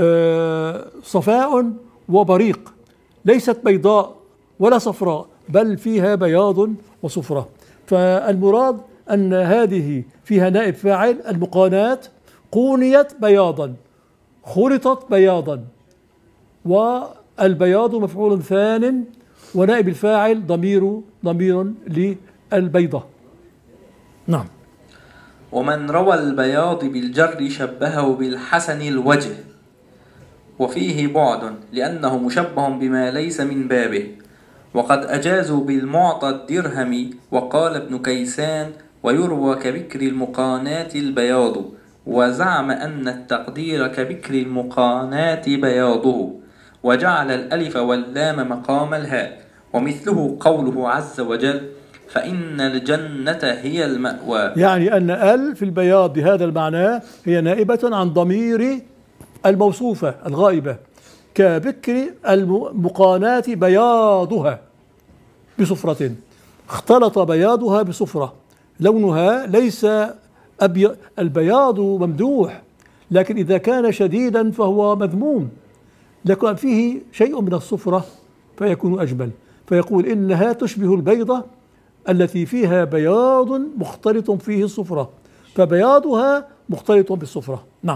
صفاء وبريق، ليست بيضاء ولا صفراء بل فيها بياض وصفرة. فالمراد أن هذه فيها نائب فاعل المقاناة، قونيت بياضا، خلطت بياضا، والبياض مفعول ثان، ونائب الفاعل ضمير للبيضة. نعم. ومن روى البياض بالجر شبهه بالحسن الوجه، وفيه بعد لأنه مشبه بما ليس من بابه. وقد أجازوا بالمعطى الدرهم، وقال ابن كيسان: ويروى كبكر المقانات البياض، وزعم أن التقدير كبكر المقانات بياضه، وجعل الألف واللام مقام الهاء. ومثله قوله عز وجل: فإن الجنة هي المأوى. يعني أن ال في البياض بهذا المعنى هي نائبة عن ضمير الموصوفة الغائبة، كبكر المقانات بياضها بصفرة، اختلط بياضها بصفرة، لونها ليس أبيض. البياض ممدوح، لكن إذا كان شديدا فهو مذموم، لكن فيه شيء من الصفرة فيكون أجمل، فيقول إنها تشبه البيضة التي فيها بياض مختلط فيه الصفرة، فبياضها مختلط بالصفرة. نعم.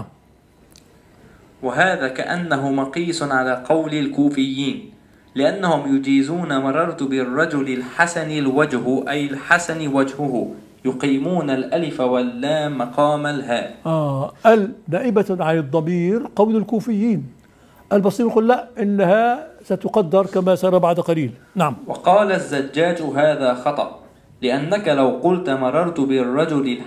وهذا كأنه مقيس على قول الكوفيين، لأنهم يجيزون مررت بالرجل الحسن الوجه، أي الحسن وجهه، يقيمون الألف واللام مقام الهاء. ال نائبة عن الضمير قول الكوفيين. البصري يقول لا، إنها ستقدر كما سنرى بعد قليل. نعم. وقال الزجاج: هذا خطأ، لأنك لو قلت مررت بالرجل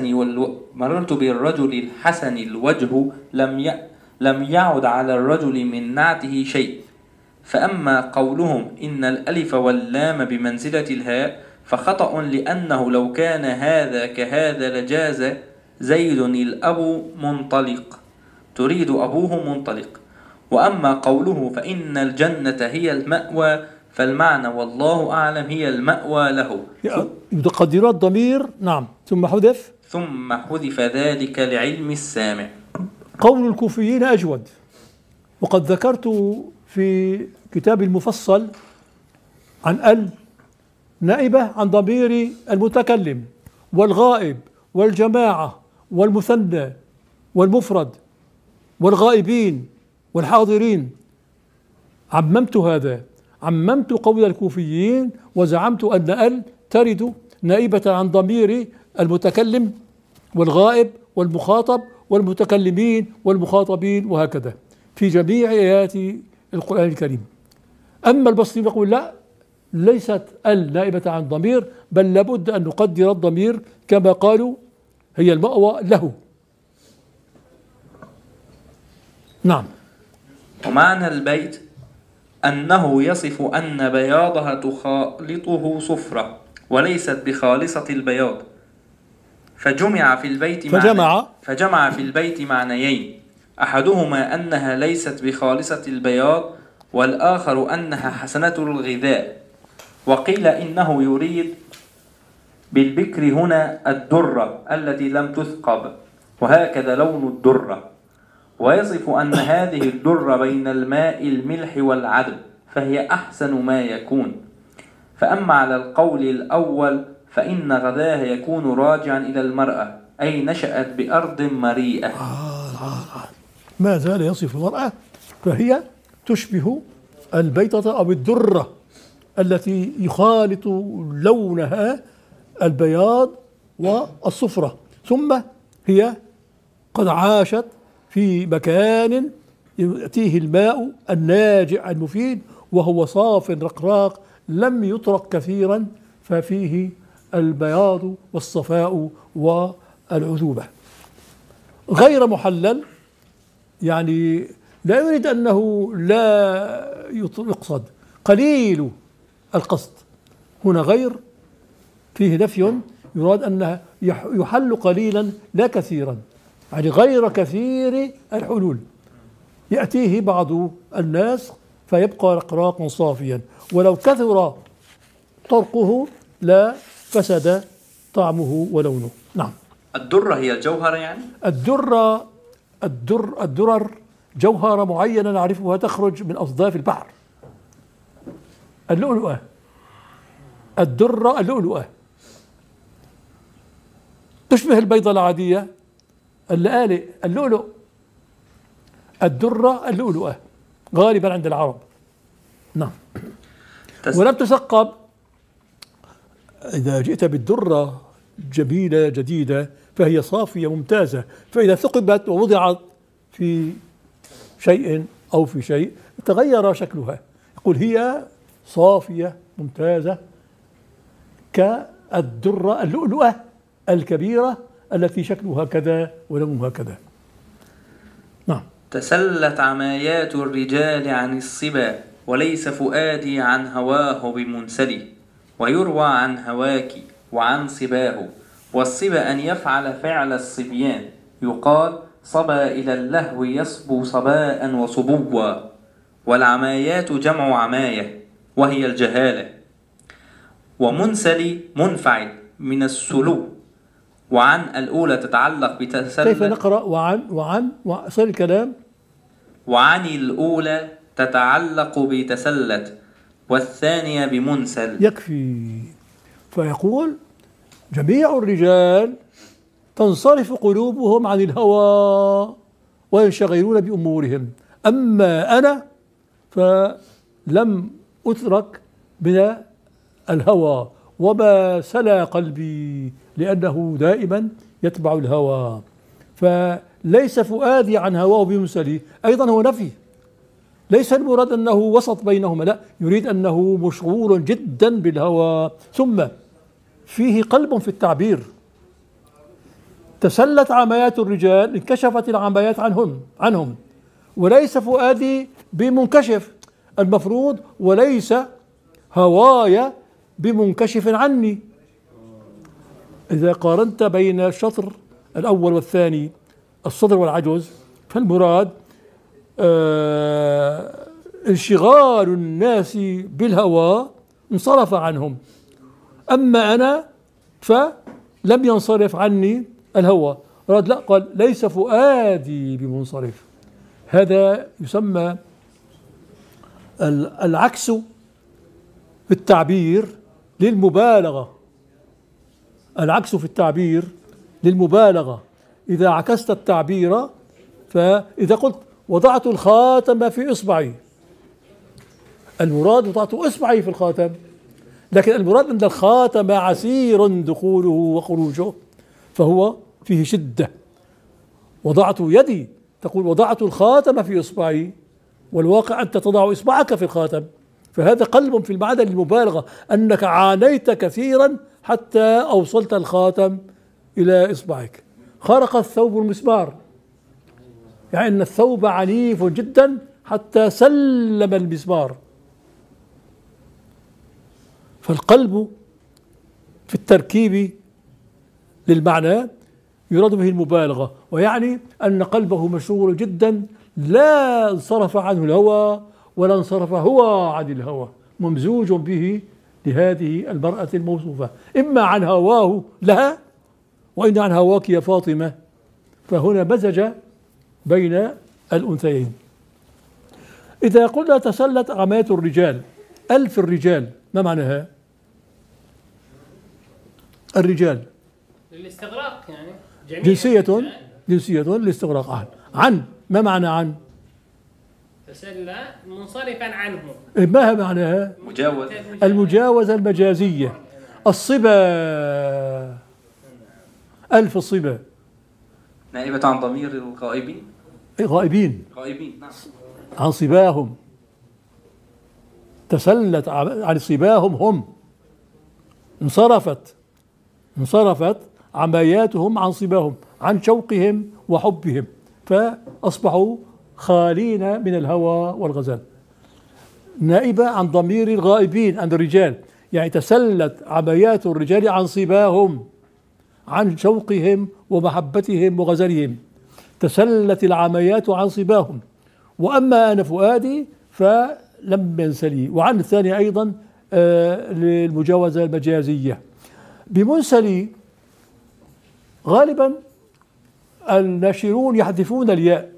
الحسن الوجه لم يعد على الرجل من نعته شيء. فأما قولهم إن الألف واللام بمنزلة الهاء فخطأ، لأنه لو كان هذا كهذا لجاز زيد الأب منطلق، تريد أبوه منطلق. وأما قوله فإن الجنة هي المأوى فالمعنى والله أعلم هي المأوى له، تقديرات ضمير. نعم. ثم حذف ذلك لعلم السامع. قول الكوفيين أجود، وقد ذكرت في كتاب المفصل عن ال نائبة عن ضمير المتكلم والغائب والجماعة والمثنى والمفرد والغائبين والحاضرين. عممت هذا، عممت قول الكوفيين وزعمت أن ال ترد نائبة عن ضمير المتكلم والغائب والمخاطب والمتكلمين والمخاطبين، وهكذا في جميع آيات القرآن الكريم. أما البصري يقول لا، ليست ال نائبة عن ضمير، بل لابد أن نقدر الضمير كما قالوا هي المأوى له. نعم. ومعنى البيت أنه يصف أن بياضها تخالطه صفرة وليست بخالصة البياض، فجمع في البيت معنيين، أحدهما أنها ليست بخالصة البياض، والآخر أنها حسنة الغذاء. وقيل إنه يريد بالبكر هنا الدرة التي لم تثقب، وهكذا لون الدرة. ويصف أن هذه الدرة بين الماء الملح والعدب، فهي أحسن ما يكون. فأما على القول الأول فإن غذاها يكون راجعا إلى المرأة، أي نشأت بأرض مريئة. ما زال يصف المرأة، فهي تشبه البيضة أو الدرة التي يخالط لونها البياض والصفرة، ثم هي قد عاشت في مكان يأتيه الماء الناجع المفيد وهو صاف رقراق لم يطرق كثيرا، ففيه البياض والصفاء والعذوبة غير محلل. يعني لا يريد أنه لا يقصد، قليل القصد هنا غير، فيه نفي، يراد أنها يحل قليلا لا كثيرا، يعني غير كثير الحلول، يأتيه بعض الناس فيبقى رقراقا صافيا، ولو كثر طرقه لا فسد طعمه ولونه. نعم. الدرة هي الجوهرة، يعني الدرر جوهرة معينة نعرفها تخرج من أصداف البحر. اللؤلؤة، الدرة اللؤلؤة تشبه البيضة العادية اللآلئ، اللؤلؤ، الدرة، اللؤلؤة غالبا عند العرب. نعم. ولم تثقب، إذا جئت بالدرة جميلة جديدة فهي صافية ممتازة، فإذا ثقبت ووضعت في شيء أو في شيء تغير شكلها، يقول هي صافية ممتازة كالدرة اللؤلؤة الكبيرة التي شكلها كذا ولونها كذا. نعم. تسلت عمايات الرجال عن الصبا، وليس فؤادي عن هواه بمنسلي. ويروى عن هواك وعن صباه، والصبا أن يفعل فعل الصبيان، يقال صبا إلى اللهو يصبو صباء وصبوا. والعمايات جمع عماية وهي الجهالة. ومنسلي منفعل من السلو. وعن الأولى تتعلق بتسلت. كيف نقرأ وعن صار الكلام؟ وعن الأولى تتعلق بتسلت، والثانية بمنسل. يكفي. فيقول جميع الرجال تنصرف قلوبهم عن الهوى وينشغلون بأمورهم، أما أنا فلم أترك من الهوى وما سلا قلبي، لأنه دائما يتبع الهوى. فليس فؤادي عن هواه بمنسلي، أيضا هو نفي، ليس المراد أنه وسط بينهما، لا، يريد أنه مشغول جدا بالهوى. ثم فيه قلب في التعبير. تسلت عمايات الرجال، انكشفت العمايات عنهم، وليس فؤادي بمنكشف، المفروض وليس هواي بمنكشف عني. إذا قارنت بين الشطر الأول والثاني، الصدر والعجز، فالمراد انشغال الناس بالهوى انصرف عنهم، أما أنا فلم ينصرف عني الهوى. رد لا، قال ليس فؤادي بمنصرف. هذا يسمى العكس في التعبير للمبالغة. العكس في التعبير للمبالغة. إذا عكست التعبير، فإذا قلت وضعت الخاتم في إصبعي، المراد وضعت إصبعي في الخاتم، لكن المراد أن الخاتم عسير دخوله وخروجه، فهو فيه شدة. وضعت يدي، تقول وضعت الخاتم في إصبعي، والواقع أنت تضع إصبعك في الخاتم. فهذا قلب في المعنى للمبالغة، أنك عانيت كثيرا حتى أوصلت الخاتم إلى إصبعك. خرق الثوب المسمار، يعني أن الثوب عنيف جدا حتى سلم المسمار. فالقلب في التركيب للمعنى يراد به المبالغة، ويعني أن قلبه مشغول جدا، لا انصرف عنه الهوى ولا انصرف هو عن الهوى، ممزوج به لهذه المرأة الموصوفة، إما عن هواه لها وإن عن هواك يا فاطمة. فهنا مزج بين الأنثيين. إذا قلنا تسلت عمايات الرجال، ألف الرجال، ما معناها؟ الرجال للاستغراق، يعني جنسية للاستغراق. عن ما معنى عن؟ تسلى منصرفا عنه، ما معناها؟ المجاوزة المجازية. الصبا، ألف الصبا نائبة عن ضمير الغائبين. غائبين نعم. عن صباهم، تسلت عن صباهم هم، انصرفت عماياتهم عن صباهم، عن شوقهم وحبهم، فأصبحوا خالين من الهوى والغزال. نائبة عن ضمير الغائبين، عن الرجال، يعني تسلت عمايات الرجال عن صباهم، عن شوقهم ومحبتهم وغزلهم، تسلت العمايات عن صباهم. وأما أنا فؤادي فلم ينسلي. وعن الثاني أيضا للمجاوزة المجازية. بمنسلي غالبا الناشرون يحذفون الياء،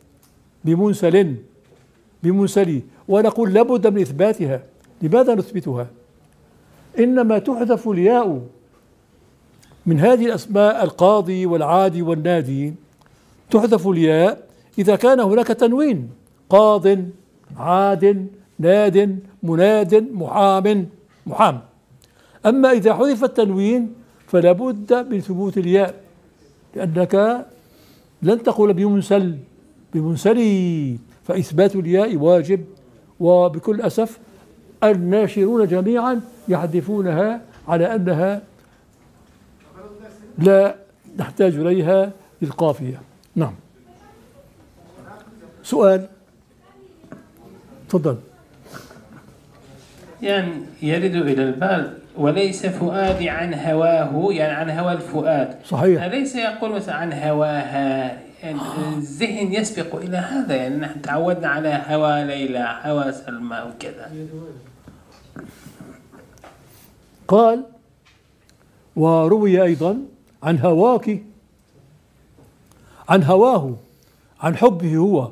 بمنسلي، ونقول لابد من إثباتها. لماذا نثبتها؟ إنما تحذف الياء من هذه الأسماء القاضي والعادي والنادي تحذف الياء إذا كان هناك تنوين: قاض، عاد، ناد، مناد، محام. أما إذا حذف التنوين فلا بد من ثبوت الياء، لأنك لن تقول بمنسلي، فإثبات الياء واجب. وبكل أسف الناشرون جميعا يحذفونها على أنها لا نحتاج إليها للقافية. نعم. سؤال، تفضل. يعني يرد إلى البال: وليس فؤادي عن هواه، يعني عن هوى الفؤاد. صحيح. أليس يقول مثلا عن هواها؟ يعني الذهن يسبق إلى هذا، يعني نحن تعودنا على هوى ليلى، هوى سلمى وكذا. قال: وروي أيضا عن هواك، عن هواه، عن حبه هو،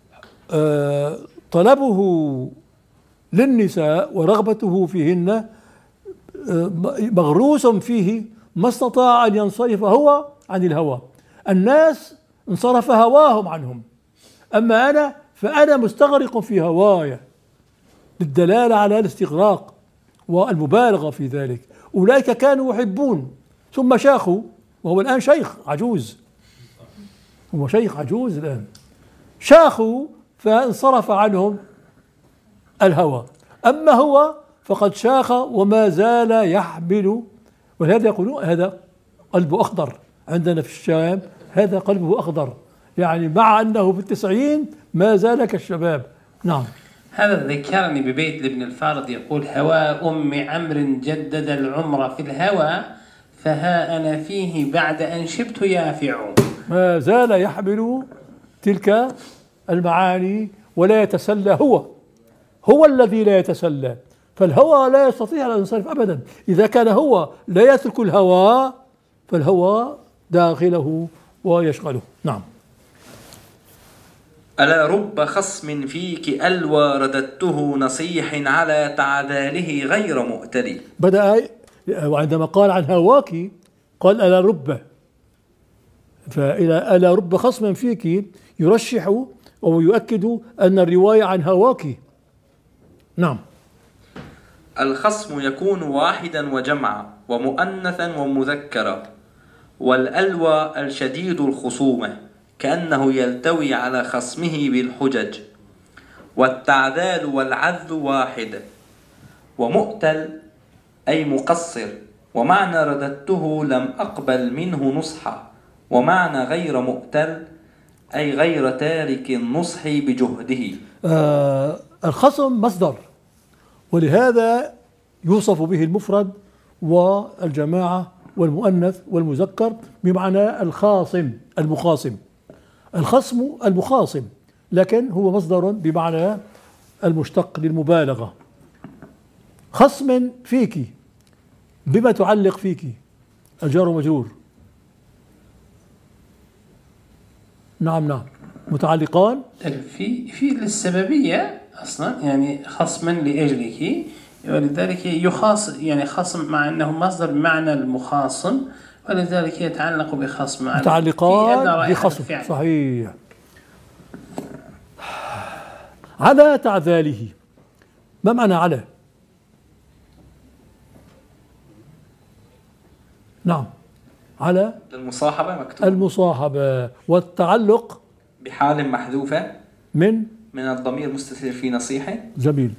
طلبه للنساء ورغبته فيهن مغروس فيه، ما استطاع أن ينصرف هو عن الهوى. الناس انصرف هواهم عنهم، أما أنا فأنا مستغرق في هواي، للدلالة على الاستغراق والمبالغة في ذلك. أولئك كانوا يحبون ثم شاخوا، وهو الآن شيخ عجوز، هو شيخ عجوز الآن، شاخوا فانصرف عنهم الهوى. أما هو فقد شاخ وما زال يحمل، ولهذا يقولون هذا قلبه أخضر عندنا في الشام، هذا قلبه أخضر، يعني مع أنه في 90 ما زال كالشباب. نعم. هذا ذكرني ببيت لابن الفارض يقول: هوى أم عمرو جدد العمر في الهوى، فها أنا فيه بعد أن شبت يافع. ما زال يحمل تلك المعاني ولا يتسلى، هو الذي لا يتسلى، فالهوى لا يستطيع أن ينصرف أبدا. إذا كان هو لا يترك الهوى فالهوى داخله ويشغله. نعم. ألا رب خصم فيك ألوى رددته نصيح على تعذاله غير مؤتلي. بدأ وعندما قال عن هواك قال ألا رب، فإلى ألا رب خصم فيك يرشح ويؤكد أن الرواية عن هواك. نعم. الخصم يكون واحدا وجمعا ومؤنثا ومذكرا، والألوى الشديد الخصومة كأنه يلتوي على خصمه بالحجج، والتعذال والعذل واحد، ومؤتل أي مقصر، ومعنى رددته لم أقبل منه نصحا، ومعنى غير مؤتل أي غير تارك النصح بجهده. الخصم مصدر، ولهذا يوصف به المفرد والجماعة والمؤنث والمذكر بمعنى الخاصم المخاصم. الخصم المخاصم، لكن هو مصدر بمعنى المشتق للمبالغة. خصم فيك، بما تعلق فيك؟ الجار ومجرور. نعم متعلقان في للسببية أصلا، يعني خصما لأجلك، ولذلك يخاص، يعني خصم مع أنه مصدر بمعنى المخاصم، ولذلك يتعلق بخصم، متعلقان بخصم. صحيح. على تعذاله، ما معنى على؟ نعم، على المصاحبة مكتوب، المصاحبة، والتعلق بحال محذوفة من الضمير مستتر في نصيحة. جميل.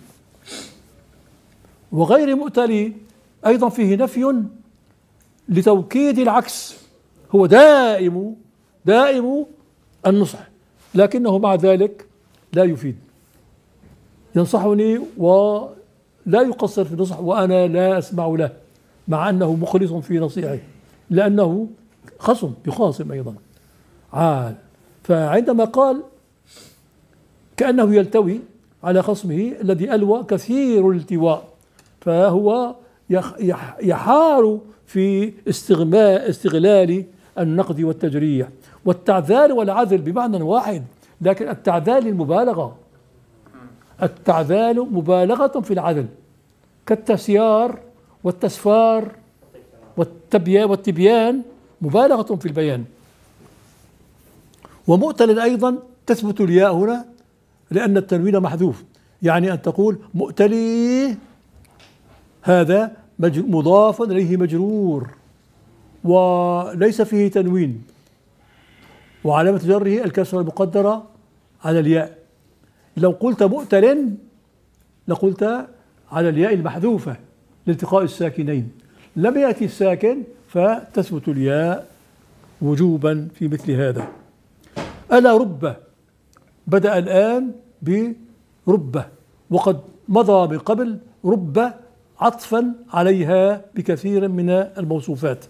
وغير مؤتلي أيضا فيه نفي لتوكيد العكس، هو دائم النصح، لكنه مع ذلك لا يفيد، ينصحني ولا يقصر في النصح وأنا لا أسمع له، مع أنه مخلص في نصيحه، لأنه يخاصم أيضا عال. فعندما قال كأنه يلتوي على خصمه الذي ألوى كثير الالتواء، فهو يحار في استغلال النقد والتجريح. والتعذال والعذل بمعنى واحد، لكن التعذال المبالغة، التعذال مبالغة في العذل، كالتسيار والتسفار والتبيان مبالغة في البيان. ومؤتل أيضا تثبت الياء هنا لأن التنوين محذوف، يعني أن تقول مؤتلي، هذا مضاف إليه مجرور وليس فيه تنوين، وعلامة جره الكسرة المقدرة على الياء. لو قلت مؤتل لقلت على الياء المحذوفة لالتقاء الساكنين، لم يأتي الساكن فتثبت الياء وجوبا في مثل هذا. ألا رب بدأ الآن بربة، وقد مضى من قبل رب عطفا عليها بكثير من الموصوفات.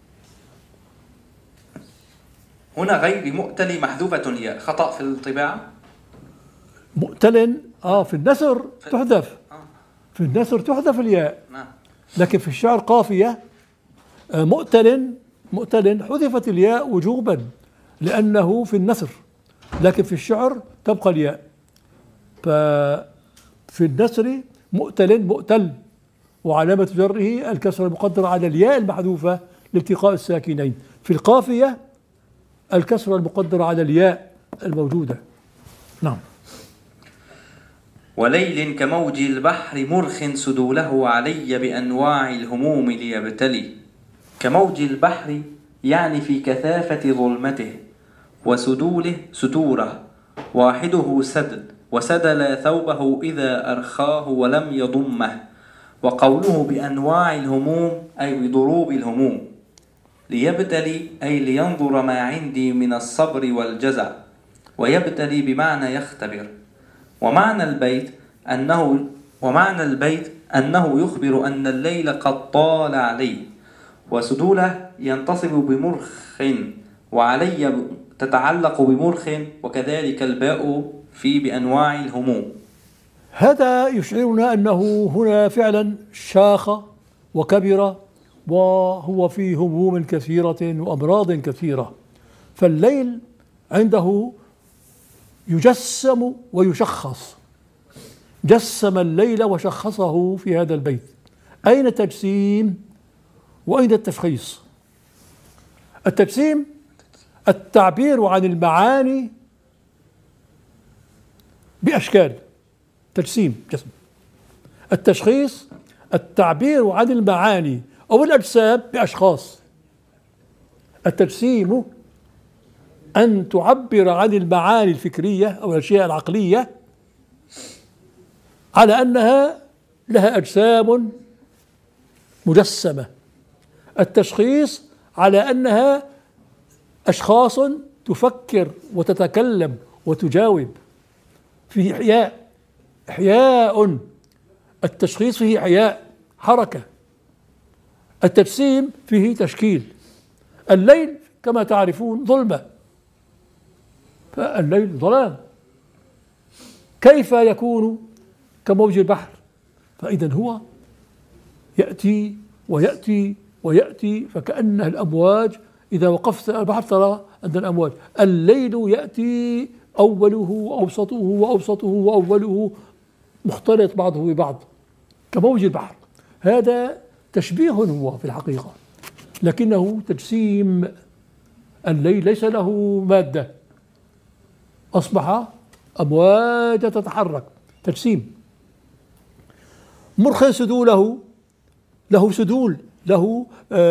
هنا غير مؤتل محذوفة الياء، خطأ في الطباعة. مؤتل في النثر تحذف، في النثر تحذف الياء، لكن في الشعر قافية. مؤتل حذفت الياء وجوبا لأنه في النثر، لكن في الشعر تبقى الياء. ففي النثر مؤتل وعلامة جره الكسر المقدرة على الياء المحذوفة لالتقاء الساكنين. في القافية الكسر المقدرة على الياء الموجودة. نعم. وليل كموج البحر مرخ سدوله علي بأنواع الهموم ليبتلي. كموج البحر يعني في كثافة ظلمته، وسدوله ستوره، واحده سدل، وسدل ثوبه إذا أرخاه ولم يضمه. وقوله بأنواع الهموم أي بضروب الهموم. ليبتلي أي لينظر ما عندي من الصبر والجزع، ويبتلي بمعنى يختبر. ومعنى البيت أنه يخبر أن الليل قد طال عليه. وسدوله ينتصب بمرخ، وعلي تتعلق بمرخ، وكذلك الباء في بأنواع الهموم. هذا يشعرنا أنه هنا فعلا شاخ وكبر، وهو في هموم كثيرة وأمراض كثيرة. فالليل عنده يجسم ويشخص، جسم الليل وشخصه في هذا البيت. أين التجسيم وأين التشخيص؟ التجسيم التعبير عن المعاني بأشكال، تجسيم جسم. التشخيص التعبير عن المعاني أو الأجسام بأشخاص. التجسيم أن تعبر عن المعاني الفكرية أو الأشياء العقلية على أنها لها أجسام مجسمة. التشخيص على أنها أشخاص تفكر وتتكلم وتجاوب، فيه إحياء. التشخيص فيه إحياء، حركة. التجسيم فيه تشكيل. الليل كما تعرفون ظلمة، فالليل ظلام، كيف يكون كموج البحر؟ فإذا هو يأتي ويأتي ويأتي، فكأنها الأمواج. إذا وقفت البحر ترى أن الأمواج. الليل يأتي أوله أوسطه وأوسطه وأوله مختلط بعضه ببعض كموج البحر. هذا تشبيه هو في الحقيقة، لكنه تجسيم. الليل ليس له مادة، أصبح أمواج تتحرك، تجسيم. مرخ سدوله، له سدول، له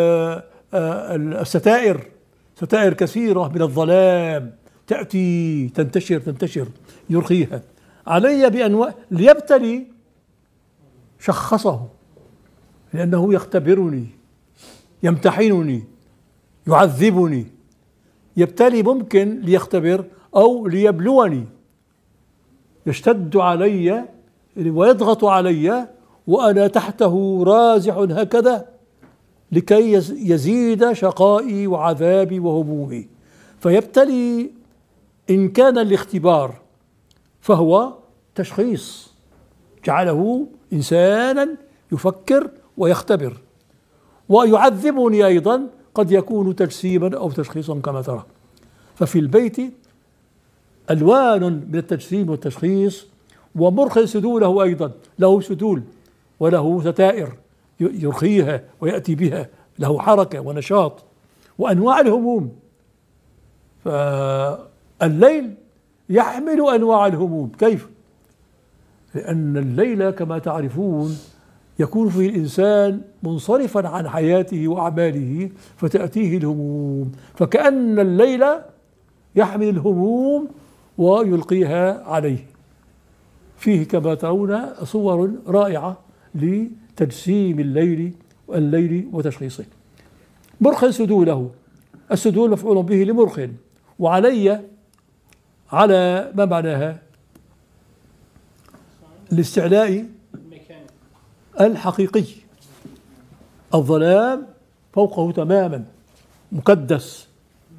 الستائر، ستائر كثيرة من الظلام تأتي تنتشر يرخيها. علي بأنواع ليبتلي، شخصه لأنه يختبرني، يمتحنني، يعذبني. يبتلي ممكن ليختبر أو ليبلوني، يشتد علي ويضغط علي وأنا تحته رازح هكذا لكي يزيد شقائي وعذابي وهمومي. فيبتلي إن كان الاختبار فهو تشخيص، جعله إنسانا يفكر ويختبر. ويعذبني أيضا قد يكون تجسيما أو تشخيصا كما ترى. ففي البيت ألوان من التجسيم والتشخيص. ومرخي سدوله أيضا، له سدول وله ستائر يرخيها ويأتي بها، له حركة ونشاط. وأنواع الهموم، الليل يحمل أنواع الهموم. كيف؟ لأن الليل كما تعرفون يكون فيه الإنسان منصرفا عن حياته وأعماله فتأتيه الهموم، فكأن الليل يحمل الهموم ويلقيها عليه. فيه كما ترون صور رائعة لتجسيم الليل وتشخيصه. مرخ سدوله، السدول مفعول به لمرخ، وعلي على ما معناها؟ الاستعلاء الحقيقي، الظلام فوقه تماما مكدس.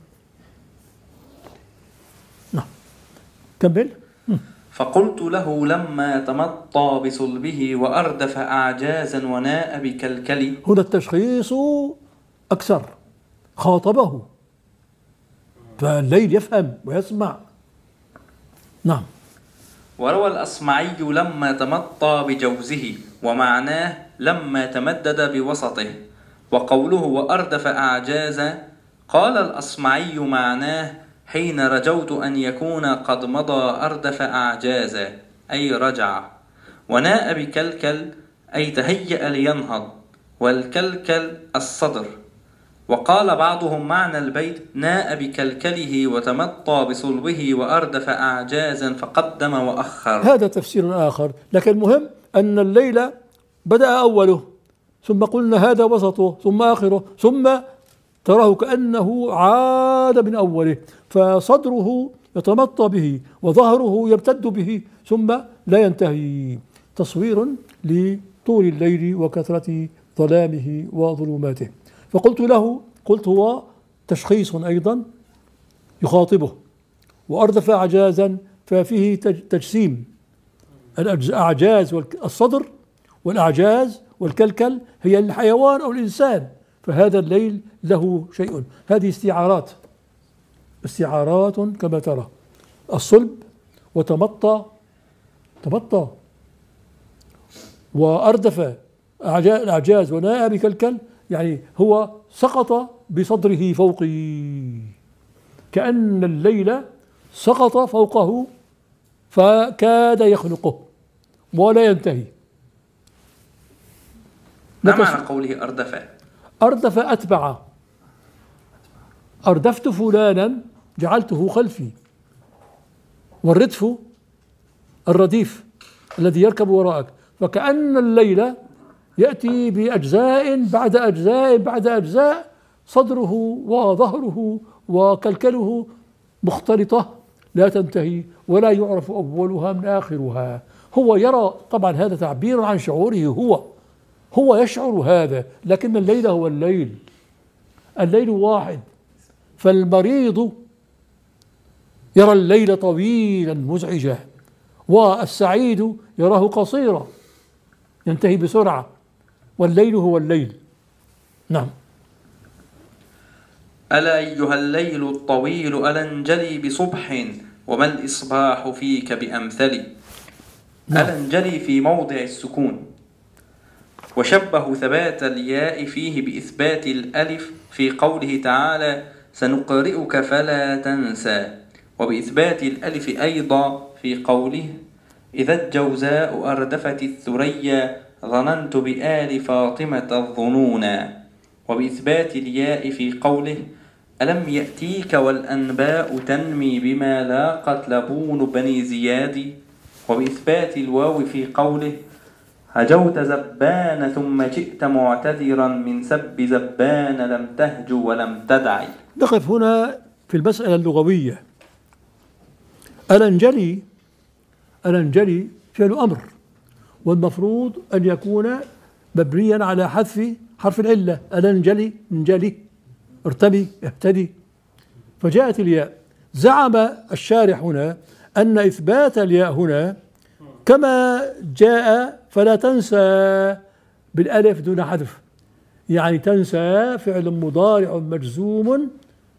نعم كمل. فقلت له لما تمطى بصلبه وأردف أعجازا وناء بكلكل. هنا التشخيص أكثر، خاطبه، فالليل يفهم ويسمع. نعم. وروى الأصمعي لما تمطى بجوزه، ومعناه لما تمدد بوسطه. وقوله وأردف أعجازا، قال الأصمعي معناه حين رجوت أن يكون قد مضى أردف أعجازا أي رجع. وناء بكلكل أي تهيأ لينهض، والكلكل الصدر. وقال بعضهم معنى البيت ناء بكلكله وتمطى بصلبه وأردف أعجازا فقدم وأخر. هذا تفسير آخر، لكن المهم أن الليل بدأ أوله، ثم قلنا هذا وسطه، ثم آخره، ثم تراه كأنه عاد من أوله، فصدره يتمطى به وظهره يمتد به ثم لا ينتهي. تصوير لطول الليل وكثرة ظلامه وظلماته. فقلت له، قلت هو تشخيص أيضا يخاطبه. وأردف أعجازا ففيه تجسيم الأعجاز والصدر، والأعجاز والكلكل هي الحيوان أو الإنسان، فهذا الليل له شيء. هذه استعارات كما ترى. الصلب وتمطى وأردف الأعجاز وناء بكلكل، يعني هو سقط بصدره فوقي، كأن الليل سقط فوقه فكاد يخنقه ولا ينتهي. ما معنى قوله أردف؟ أردف أتبع، أردفت فلانا جعلته خلفي. والردف الرديف الذي يركب وراءك، فكأن الليل يأتي بأجزاء بعد أجزاء بعد أجزاء، صدره وظهره وكلكله مختلطة لا تنتهي ولا يعرف أولها من آخرها. هو يرى، طبعا هذا تعبير عن شعوره، هو يشعر هذا، لكن الليل هو الليل واحد. فالمريض يرى الليل طويلا مزعجا، والسعيد يراه قصيرا ينتهي بسرعة، والليل هو الليل. نعم. ألا أيها الليل الطويل ألا انجلي بصبح وما الإصباح فيك بأمثل. ألا انجلي في موضع السكون، وشبه ثبات الياء فيه بإثبات الألف في قوله تعالى سنقرئك فلا تنسى، وبإثبات الألف أيضا في قوله إذا الجوزاء أردفت الثريا ظننت بآل فاطمة الظنونا، وبإثبات الياء في قوله ألم يأتيك والأنباء تنمي بما لاقت لبون بني زياد، وبإثبات الواو في قوله هجوت زبان ثم جئت معتذرا من سب زبان لم تهجو ولم تدعي. نقف هنا في المسألة اللغوية. الانجلي فعل أمر، والمفروض أن يكون مبنيا على حذف حرف العلة. الانجلي انجلي، ارتمي، اهتدي، فجاءت الياء. زعم الشارح هنا أن إثبات الياء هنا كما جاء فلا تنسى بالألف دون حذف، يعني تنسى فعل مضارع مجزوم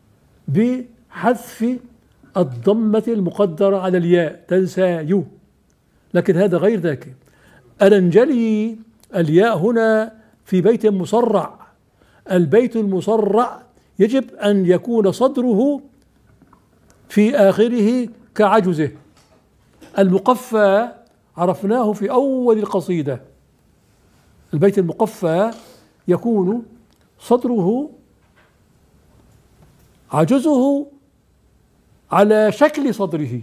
بحذف الضمة المقدرة على الياء، تنسى لكن هذا غير ذاك. الانجلي الياء هنا في بيت مصرع. البيت المصرع يجب أن يكون صدره في آخره كعجزه. المقفى عرفناه في أول القصيدة. البيت المقفى يكون صدره عجزه على شكل صدره.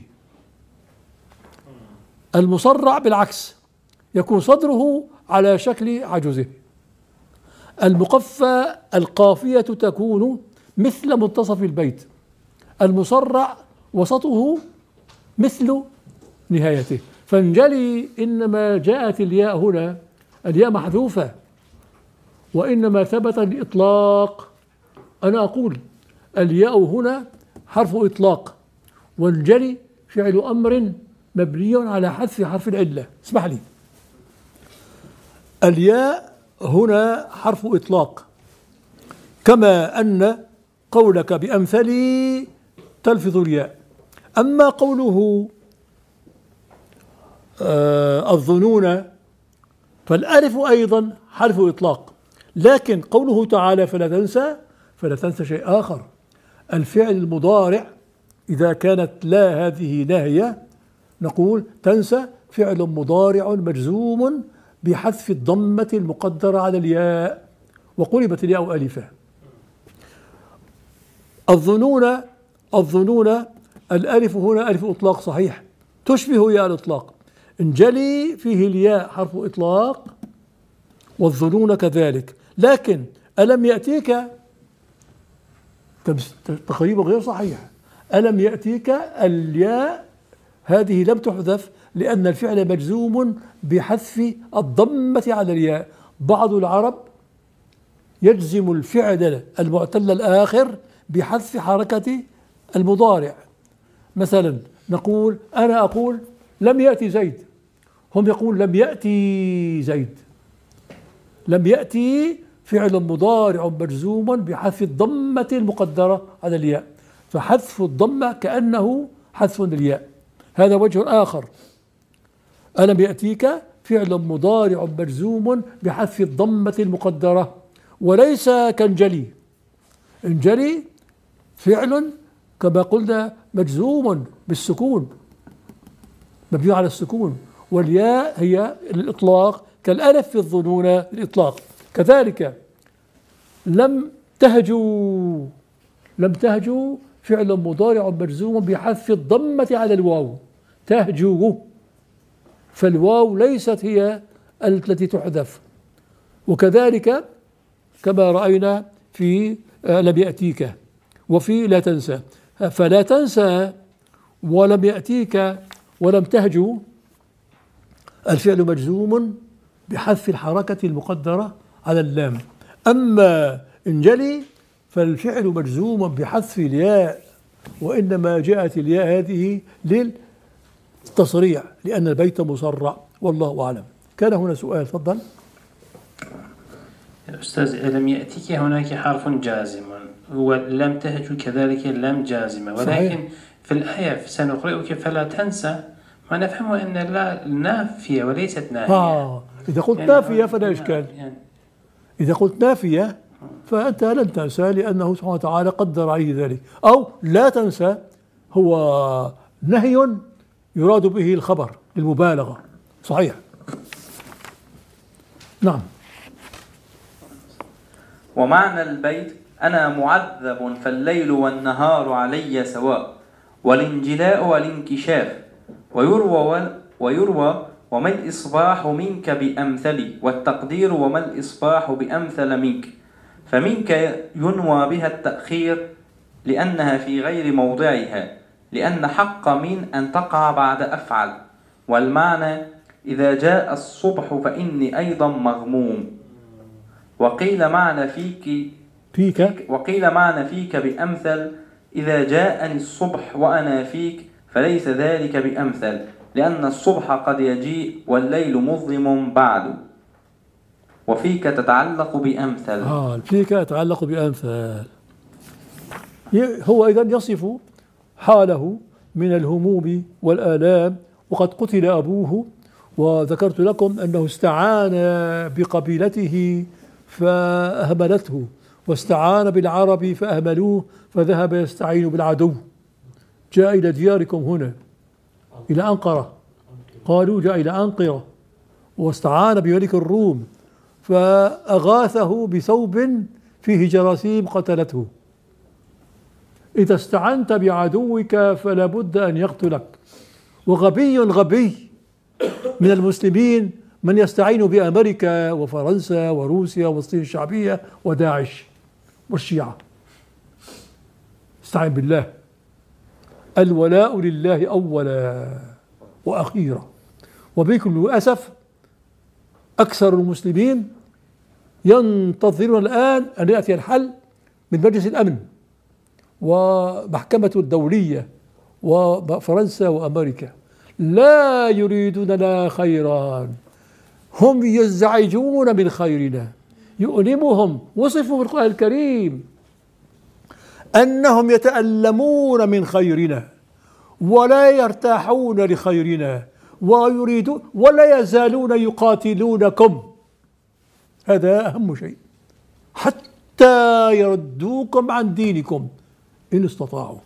المصرع بالعكس يكون صدره على شكل عجزه. المقفى القافية تكون مثل منتصف البيت، المصرع وسطه مثل نهايته. فانجلي إنما جاءت الياء هنا، الياء محذوفة، وإنما ثبت الإطلاق. أنا أقول الياء هنا حرف إطلاق، وانجلي فعل أمر مبني على حذف حرف العلة. اسمح لي، الياء هنا حرف إطلاق، كما أن قولك بأمثلي تلفظ الياء. أما قوله الظنون فالألف أيضا حرف إطلاق، لكن قوله تعالى فلا تنسى شيء آخر. الفعل المضارع إذا كانت لا هذه ناهية نقول تنسى فعل مضارع مجزوم بحذف الضمة المقدرة على الياء وقلبت الياء ألفا. الظنون الألف هنا ألف إطلاق صحيح، تشبه ياء الإطلاق. انجلي فيه الياء حرف إطلاق، والظنون كذلك. لكن ألم يأتيك تقريبا غير صحيح. ألم يأتيك الياء هذه لم تحذف لأن الفعل مجزوم بحذف الضمة على الياء. بعض العرب يجزم الفعل المعتل الآخر بحذف حركة المضارع. مثلا نقول أنا أقول لم يأتي زيد، هم يقول لم يأتي زيد. لم يأتي فعل مضارع مجزوم بحذف الضمة المقدرة على الياء، فحذف الضمة كأنه حذف الياء. هذا وجه آخر. ألم يأتيك فعل مضارع مجزوم بحذف الضمة المقدرة، وليس كانجلي. انجلي فعل كما قلنا مجزوم بالسكون، مبني على السكون، والياء هي الإطلاق كالألف في الظنون الإطلاق. كذلك لم تهجوا فعل مضارع مجزوم بحذف الضمة على الواو، تهجو، فالواو ليست هي التي تحذف. وكذلك كما رأينا في لم يأتيك وفي لا تنسى. فلا تنسى ولم يأتيك ولم تهجو الفعل مجزوم بحذف الحركة المقدرة على اللام. أما انجلي فالفعل مجزوم بحذف الياء، وإنما جاءت الياء هذه للتصريع لأن البيت مصرع. والله أعلم. كان هنا سؤال، تفضل. أستاذ، ألم يأتيك هناك حرف جازم ولم تهج كذلك لم جازمة، ولكن صحيح. في الآية سنقرئك فلا تنسى ما نفهمه أن لا نافية وليست ناهية. إذا قلت يعني نافية فلا إشكال. إذا قلت نافية فأنت لن تنسى لأنه سبحانه وتعالى قدر عليه ذلك. أو لا تنسى هو نهي يراد به الخبر للمبالغة. صحيح. نعم. ومعنى البيت أنا معذب فالليل والنهار علي سواء، والانجلاء والانكشاف، ويروى وما الإصباح منك بأمثلي، والتقدير وما الإصباح بأمثل منك. فمنك ينوى بها التأخير لأنها في غير موضعها، لأن حق من أن تقع بعد أفعل. والمعنى إذا جاء الصبح فإني أيضا مغموم. وقيل معنى فيك بأمثل إذا جاءني الصبح وأنا فيك، فليس ذلك بأمثل، لأن الصبح قد يجيء والليل مظلم بعد. وفيك تتعلق بأمثل. فيك يتعلق بأمثل. هو إذن يصف حاله من الهموم والآلام، وقد قتل أبوه، وذكرت لكم أنه استعان بقبيلته فأهملته، واستعان بالعرب فأهملوه، فذهب يستعين بالعدو جاء إلى دياركم هنا إلى أنقرة، قالوا جاء إلى أنقرة، واستعان بملك الروم فأغاثه بثوب فيه جراثيم قتلته. إذا استعنت بعدوك فلا بد أن يقتلك. وغبي غبي من المسلمين من يستعين بأمريكا وفرنسا وروسيا والصين الشعبية وداعش والشيعة. استعين بالله. الولاء لله أولا وأخيرا. وبكل أسف أكثر المسلمين ينتظرون الآن أن يأتي الحل من مجلس الأمن ومحكمة الدولية وفرنسا وأمريكا. لا يريدون لنا خيرا، هم يزعجون من خيرنا، يؤلمهم. وصفوا في القرآن الكريم أنهم يتألمون من خيرنا ولا يرتاحون لخيرنا ويريدون ولا يزالون يقاتلونكم. هذا أهم شيء، حتى يردوكم عن دينكم إن استطاعوا.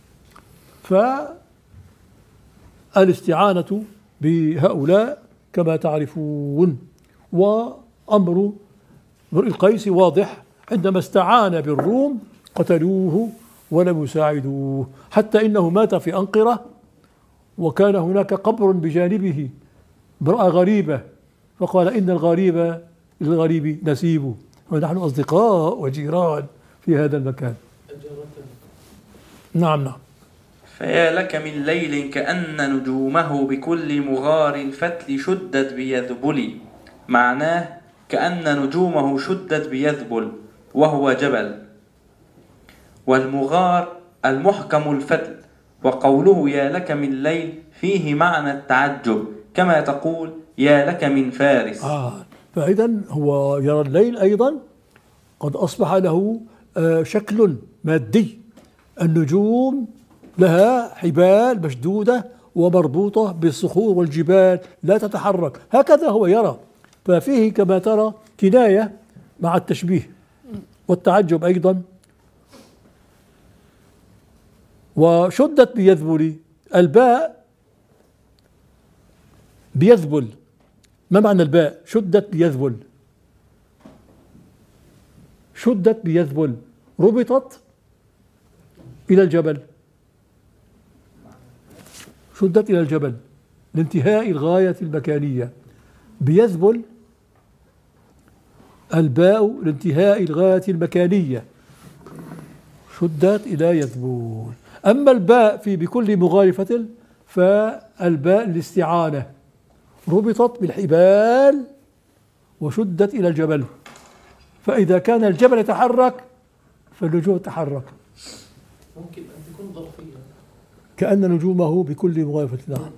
فالاستعانة بهؤلاء كما تعرفون. وأمر امرئ القيس واضح، عندما استعان بالروم قتلوه ولم يساعدوه، حتى إنه مات في أنقرة وكان هناك قبر بجانبه امرأة غريبة، فقال إن الغريب للغريب نسيبه، ونحن أصدقاء وجيران في هذا المكان. نعم نعم. فيا لك من ليل كأن نجومه بكل مغار الفتل شدت بيذبل. معناه كأن نجومه شدت بيذبل وهو جبل. والمغار المحكم الفتل. وقوله يا لك من ليل فيه معنى التعجب، كما تقول يا لك من فارس. فإذا هو يرى الليل أيضا قد أصبح له شكل مادي. النجوم لها حبال مشدودة ومربوطة بالصخور والجبال لا تتحرك، هكذا هو يرى. ففيه كما ترى كناية مع التشبيه والتعجب أيضا. وشدت بيذبل، الباء بيذبل. ما معنى الباء؟ شدت بيذبل. شدت بيذبل، ربطت إلى الجبل. شدت إلى الجبل لانتهاء الغاية المكانية. بيذبل الباء لانتهاء الغاية المكانية، شدت إلى يذبل. أما الباء في بكل مغار فتل فالباء الاستعانة، ربطت بالحبال وشدت إلى الجبل. فإذا كان الجبل يتحرك فالنجوم تتحرك. ممكن أن تكون ظرفية، كأن نجومه بكل مغار فتل. نعم.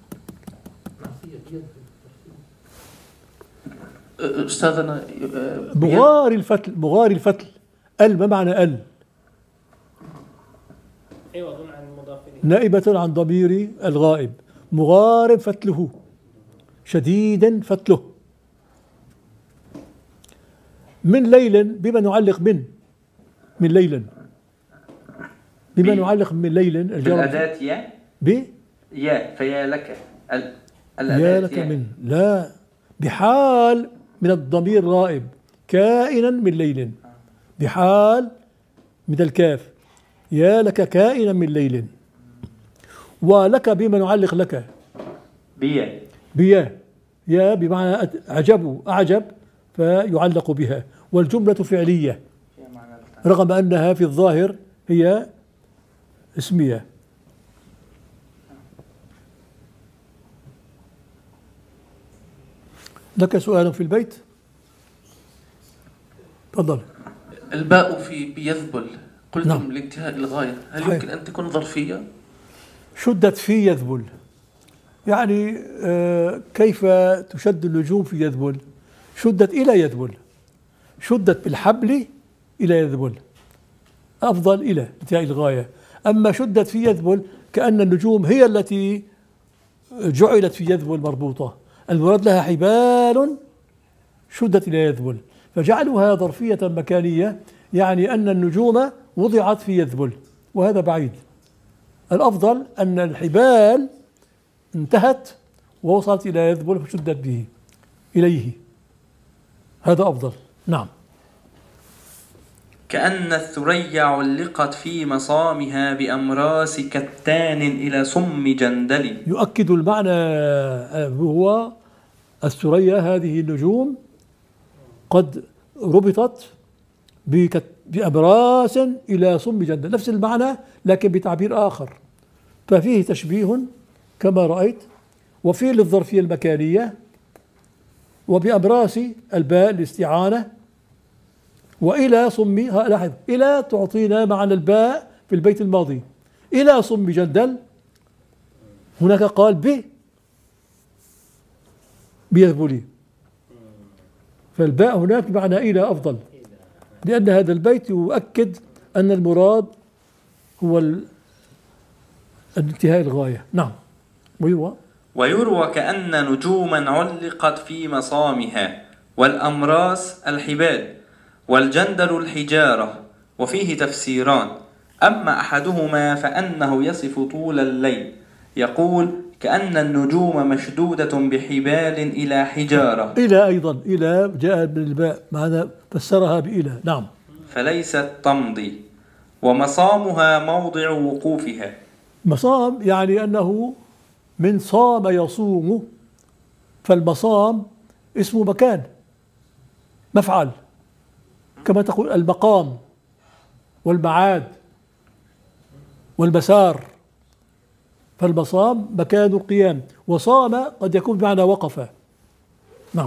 أستاذنا مغار الفتل، مغار الفتل. ما معنى أيوة أظن عن المضاف إليه، نائبة عن ضمير الغائب. مغار فتله، شديدا فتله. من ليل، بما نعلق من ليلا، بما نعلق من ليلا الأداة يا يا فيا لك يا لك من، لا، بحال من الضمير غائب كائنا من ليل، بحال من الكاف، يا لك كائنا من ليل. ولك بما نعلق لك بيا، يا بمعنى أعجب فيعلق بها. والجملة فعلية رغم أنها في الظاهر هي اسمية. لك سؤال في البيت؟ تفضل. الباء في بيذبل قلتم نعم. لانتهاء الغاية، هل صحيح. يمكن أن تكون ظرفية؟ شدت في يذبل، يعني كيف تشد النجوم في يذبل؟ شدت إلى يذبل، شدت بالحبل إلى يذبل، أفضل إلى انتهاء الغاية. أما شدت في يذبل كأن النجوم هي التي جعلت في يذبل مربوطة، المراد لها حبال شدت إلى يذبل، فجعلوها ظرفية مكانية، يعني أن النجوم وضعت في يذبل، وهذا بعيد. الأفضل أن الحبال انتهت ووصلت إلى يذبل فشدت به إليه، هذا أفضل. نعم. كأن الثريا علقت في مصامها بأمراس كتان إلى سم جندل. يؤكد المعنى هو الثريا هذه النجوم قد ربطت بأبراس إلى سم جندل، نفس المعنى لكن بتعبير آخر، ففيه تشبيه كما رأيت، وفيه للظرفية المكانية، وبأبراس الباء الاستعانة، وإلى سم، لاحظ إلى تعطينا معنى الباء في البيت الماضي، إلى سم جندل، هناك قال بيذبلي، فالباء هناك بمعنى إلى أفضل، لأن هذا البيت يؤكد أن المراد هو انتهاء الغاية. نعم. ويروى كأن نجوما علقت في مصامها، والأمراس الحبال، والجندل الحجارة، وفيه تفسيران. أما أحدهما فأنه يصف طول الليل، يقول كأن النجوم مشدودة بحبال إلى حجارة. إلى أيضا، إلى جاء بالباء معنا فسرها بإلى. نعم. فليست تمضي، ومصامها موضع وقوفها. مصام يعني أنه من صام يصوم، فالمصام اسم مكان، مفعل، كما تقول المقام والمعاد والمسار، فالمصام مكان القيام، وصام قد يكون بمعنى وقف. نعم.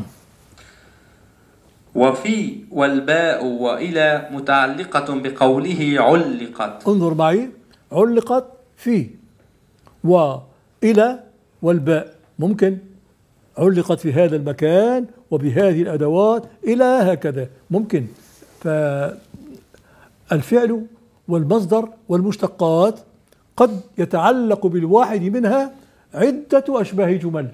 وفي والباء وإلى متعلقة بقوله علقت. انظر معي، علقت في وإلى والباء، ممكن علقت في هذا المكان وبهذه الأدوات إلى هكذا، ممكن. فالفعل والمصدر والمشتقات قد يتعلق بالواحد منها عدة أشباه جمل،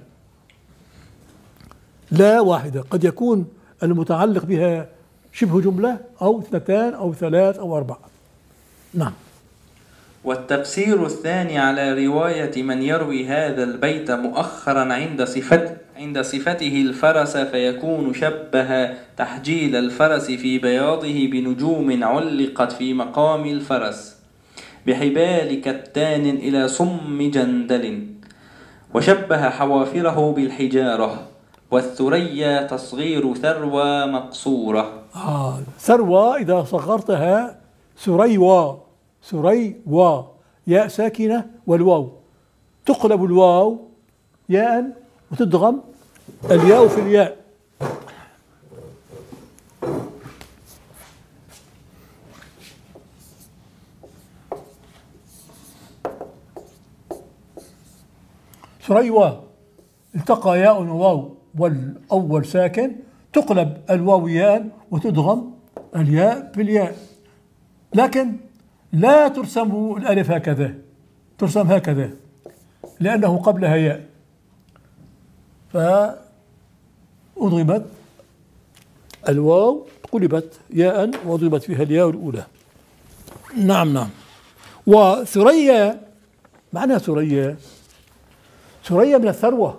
لا واحدة، قد يكون المتعلق بها شبه جملة أو اثنتان أو ثلاث أو أربع. نعم. والتفسير الثاني على رواية من يروي هذا البيت مؤخرا عند صفته الفرس، فيكون شبه تحجيل الفرس في بياضه بنجوم علقت في مقام الفرس بحبال كتان إلى سم جندل، وشبه حوافره بالحجارة، والثريا تصغير ثروى مقصورة. ثروى إذا صغرتها ثريوا، ثريوا، ياء ساكنة والواو، تقلب الواو ياء وتدغم الياء في الياء. ثريوا، التقى ياء وواو والأول ساكن، تقلب الواو ياء وتدغم الياء في الياء، لكن لا ترسم الألف هكذا، ترسم هكذا لأنه قبلها ياء، فأضربت الواو قلبت ياء وضربت فيها الياء الأولى. نعم نعم. وثريا، معنى ثريا، ثريا من الثروة،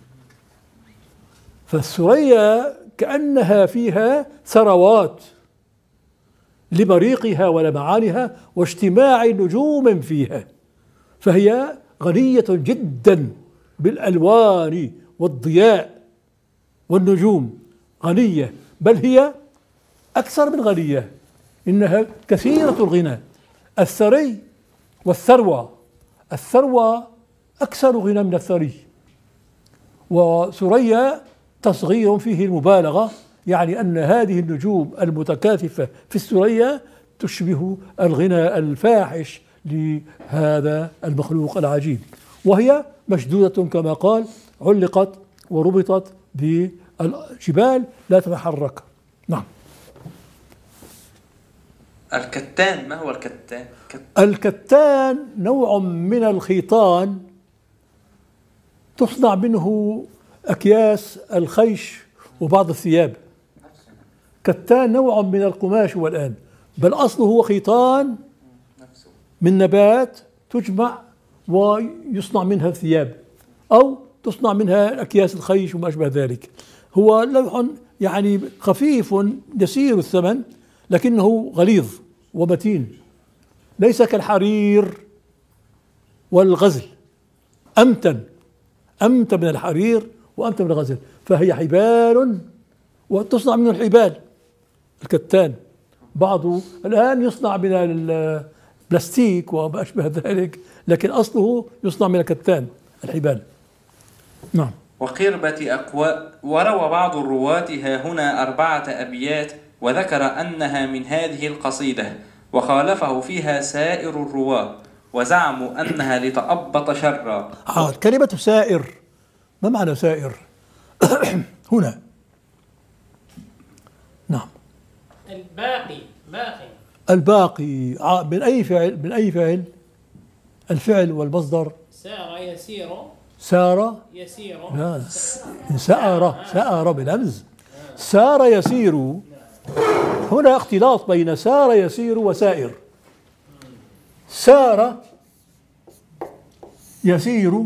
فالثريا كأنها فيها ثروات لبريقها ولمعانها واجتماع نجوم فيها، فهي غنية جدا بالألوان والضياء والنجوم، غنية، بل هي أكثر من غنية، إنها كثيرة الغنى. الثري والثروة، الثروة أكثر غنى من الثري، وثريا تصغير فيه المبالغة، يعني أن هذه النجوم المتكاثفة في الثريا تشبه الغنى الفاحش لهذا المخلوق العجيب، وهي مشدودة كما قال، علقت وربطت بالجبال لا تتحرك. نعم. الكتان، ما هو الكتان؟ الكتان نوع من الخيطان تصنع منه أكياس الخيش وبعض الثياب. كتان نوع من القماش والآن، بل أصله هو خيطان من نبات تجمع ويصنع منها ثياب أو تصنع منها أكياس الخيش وما أشبه ذلك. هو لوح يعني خفيف يسير الثمن لكنه غليظ ومتين، ليس كالحرير والغزل، أمتن من الحرير وأمتن من الغزل. فهي حبال وتصنع من الحبال الكتان، بعض الآن يصنع من البلاستيك وما أشبه ذلك، لكن أصله يصنع من الكتان الحبال. نعم. وقربة أقواء. وروى بعض الرواة ها هنا 4 أبيات وذكر أنها من هذه القصيدة، وخالفه فيها سائر الرواة وزعموا أنها لتأبط شرا. كلمة سائر، ما معنى سائر هنا؟ نعم. الباقي من أي فعل؟ من أي فعل؟ الفعل والمصدر سار يسير. سار يسير. لا. سار بالهمز. سار يسير. هنا اختلاط بين سار يسير وسائر. سار يسير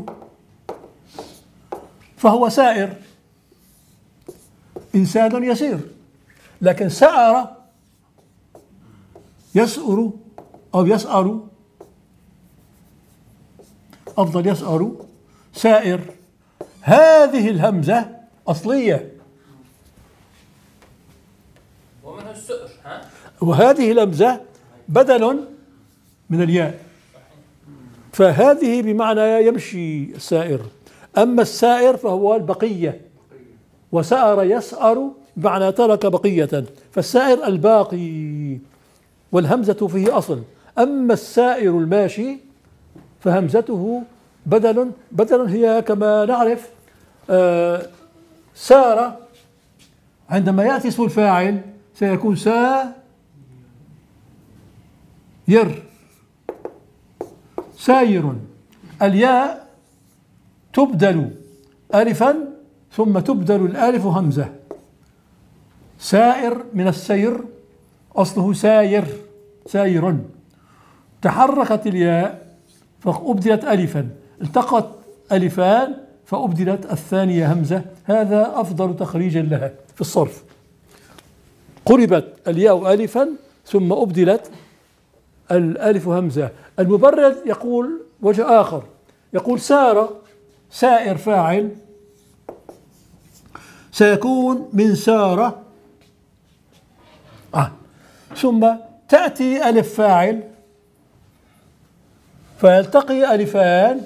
فهو سائر، إنسان يسير. لكن سأر يسأر أو يسأر، أفضل يسأر، سائر. هذه الهمزة أصلية ومنه السؤر. وهذه الهمزة بدل من الياء، فهذه بمعنى يمشي السائر. أما السائر فهو البقية، وسأر يسأر بمعنى ترك بقية، فالسائر الباقي والهمزة فيه أصل. أما السائر الماشي فهمزته بدل هي كما نعرف سار، عندما يأتي اسم الفاعل سيكون ساير. الياء تبدل ألفا ثم تبدل الألف همزة. سائر من السير، أصله ساير. تحركت الياء فأبدلت ألفا، التقت ألفان فأبدلت الثانية همزة. هذا أفضل تخريجا لها في الصرف. قربت الياء ألفا ثم أبدلت الألف همزة. المبرد يقول وجه آخر، يقول سائر فاعل سيكون من سارة، ثم تأتي ألف فاعل فيلتقي ألفان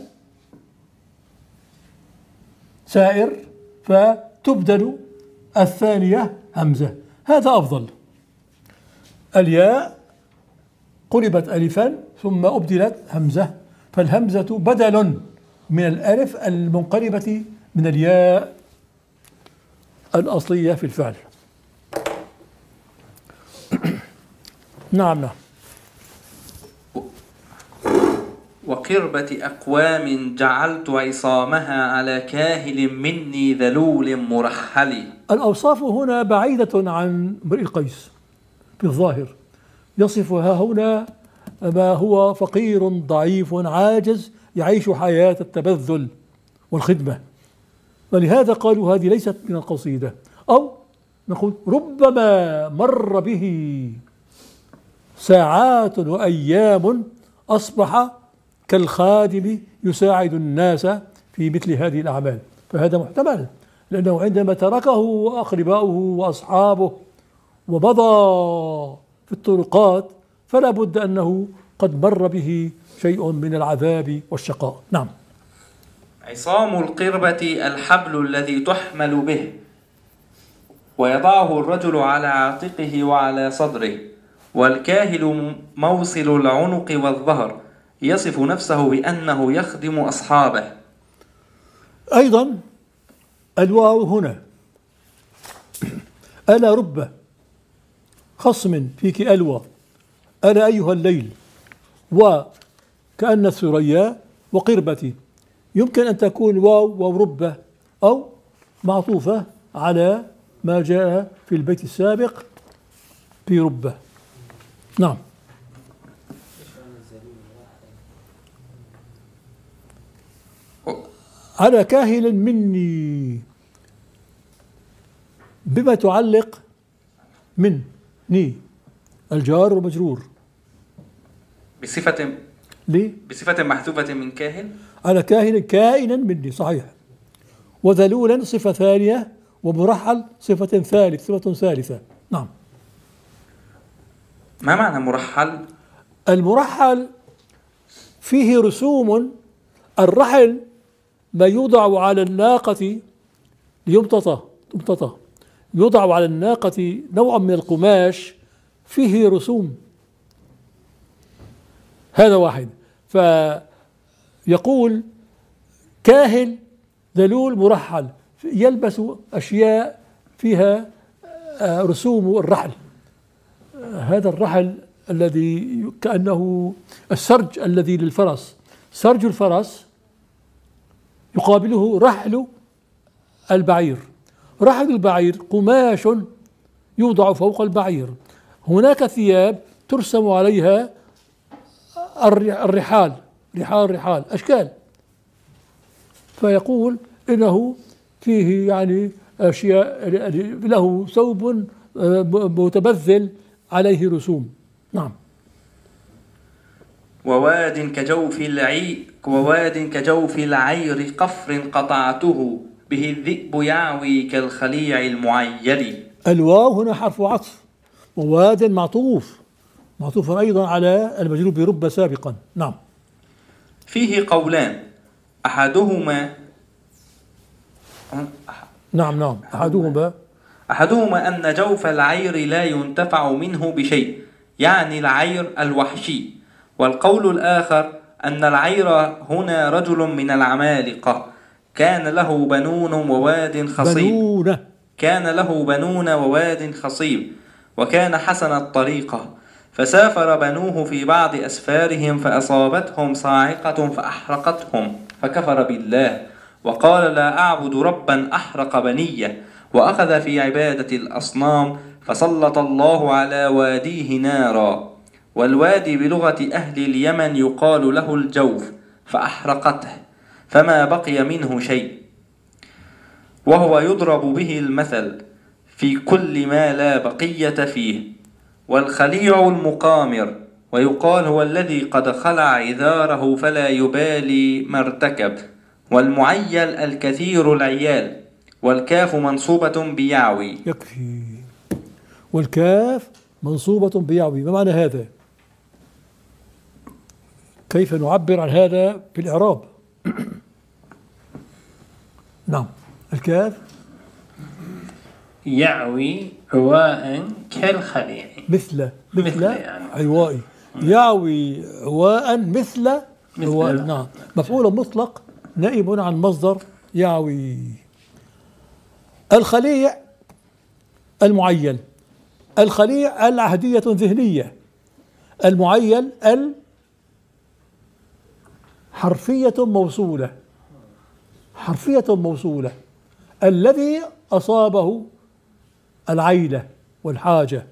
سائر فتبدل الثانية همزة. هذا أفضل. الياء قلبت ألفا ثم أبدلت همزة، فالهمزة بدل من الألف المنقلبة من الياء الأصلية في الفعل. نعم. وقربة أقوام جعلت عصامها على كاهل مني ذلول مرحل. الأوصاف هنا بعيدة عن امرئ القيس في الظاهر، يصفها هنا ما هو فقير ضعيف عاجز يعيش حياة التبذل والخدمة، ولهذا قالوا هذه ليست من القصيدة. أو نقول ربما مر به ساعات وأيام أصبح كالخادم يساعد الناس في مثل هذه الأعمال، فهذا محتمل، لأنه عندما تركه أقرباؤه وأصحابه ومضى في الطرقات فلا بد أنه قد مر به شيء من العذاب والشقاء. نعم. عصام القربة الحبل الذي تحمل به ويضعه الرجل على عاتقه وعلى صدره، والكاهل موصل العنق والظهر، يصف نفسه بأنه يخدم أصحابه. أيضا الواو هنا ألا رب خصم فيك ألوى، ألا أيها الليل، وكأن الثريا وقربتي، يمكن أن تكون واو ربة أو معطوفة على ما جاء في البيت السابق في ربة. نعم. على كاهل مني، بما تعلق مني الجار ومجرور بصفة ليه؟ بصفة محذوفة من كاهل. على كاهل كائنا مني صحيح. وذلولا صفة ثانية، ومرحل صفة ثالثة. نعم. ما معنى مرحل؟ المرحل فيه رسوم. الرحل ما يوضع على الناقة تمتطى، يوضع على الناقة نوع من القماش فيه رسوم، هذا واحد. فيقول كاهل ذلول مرحل، يلبس أشياء فيها رسوم الرحل. هذا الرحل الذي كأنه السرج الذي للفرس، سرج الفرس يقابله رحل البعير. رحل البعير قماش يوضع فوق البعير. هناك ثياب ترسم عليها الرحال أشكال. فيقول إنه فيه يعني أشياء، له ثوب متبذل عليه رسوم. نعم. وواد كجوف العير قفر قطعته به الذئب يعوي كالخليع المعيل. الواو هنا حرف عطف، وواد معطوف أيضا على المجرور برب سابقا. نعم. فيه قولان، أحدهما أن جوف العير لا ينتفع منه بشيء، يعني العير الوحشي. والقول الآخر أن العير هنا رجل من العمالقة كان له بنون وواد خصيب، وكان حسن الطريقة، فسافر بنوه في بعض أسفارهم فأصابتهم صاعقة فأحرقتهم، فكفر بالله وقال لا أعبد ربا أحرق بنية، وأخذ في عبادة الأصنام، فسلط الله على واديه نارا. والوادي بلغة أهل اليمن يقال له الجوف، فأحرقته فما بقي منه شيء. وهو يضرب به المثل في كل ما لا بقية فيه. والخليع المقامر، ويقال هو الذي قد خلع عذاره فلا يبالي ما ارتكب. والمعيل الكثير العيال، والكاف منصوبة بيعوي. يكفي. والكاف منصوبة بيعوي، ما معنى هذا؟ كيف نعبر عن هذا في الإعراب؟ نعم. الكاف يعوي عواء كالخليع، مثل يعني. عوائي، يعوي عواء مثل عواء. نعم. مفعول مطلق نائب عن مصدر يعوي. الخليع المعيل، الخليع العهدية ذهنية، المعيل حرفية موصولة، الذي أصابه العيلة والحاجة.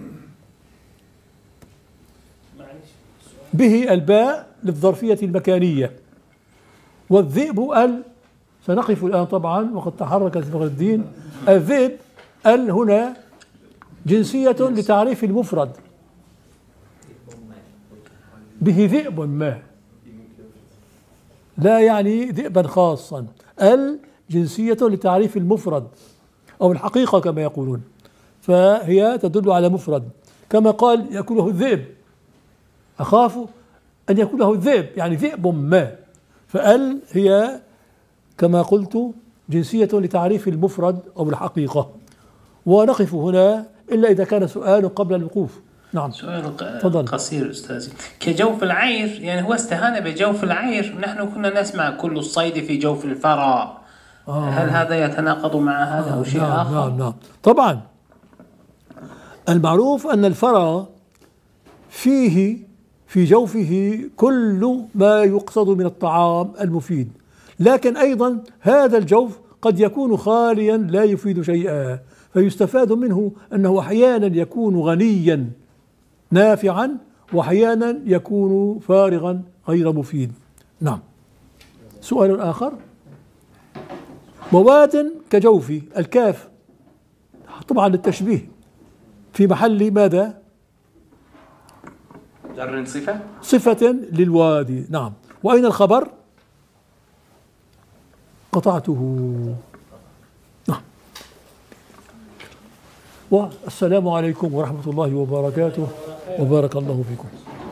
به الباء للظرفية المكانية. والذئب سنقف الآن طبعا وقد تحركت فخر الدين. الذئب هنا جنسية لتعريف المفرد. به ذئب ما، لا يعني ذئبا خاصا. جنسية لتعريف المفرد أو الحقيقة كما يقولون، فهي تدل على مفرد. كما قال يأكله الذئب، أخاف أن يأكله الذئب، يعني ذئب ما. هي كما قلت جنسية لتعريف المفرد أو الحقيقة. ونقف هنا إلا إذا كان سؤال قبل الوقوف. نعم. سؤال قصير أستاذي. كجوف العير، يعني هو استهان بجوف العير. نحن كنا نسمع كل الصيد في جوف الفرا. هل هذا يتناقض مع هذا أو شيء آخر؟ نعم. طبعا المعروف أن الفرا فيه في جوفه كل ما يقصد من الطعام المفيد، لكن أيضا هذا الجوف قد يكون خاليا لا يفيد شيئا، فيستفاد منه أنه أحيانا يكون غنيا نافعا، وأحيانا يكون فارغا غير مفيد. نعم. سؤال آخر؟ وواد كجوفي، الكاف طبعا للتشبيه في محل ماذا؟ جر صفة. صفة للوادي. نعم. وأين الخبر؟ قطعته. نعم. والسلام عليكم ورحمة الله وبركاته، وبارك الله فيكم.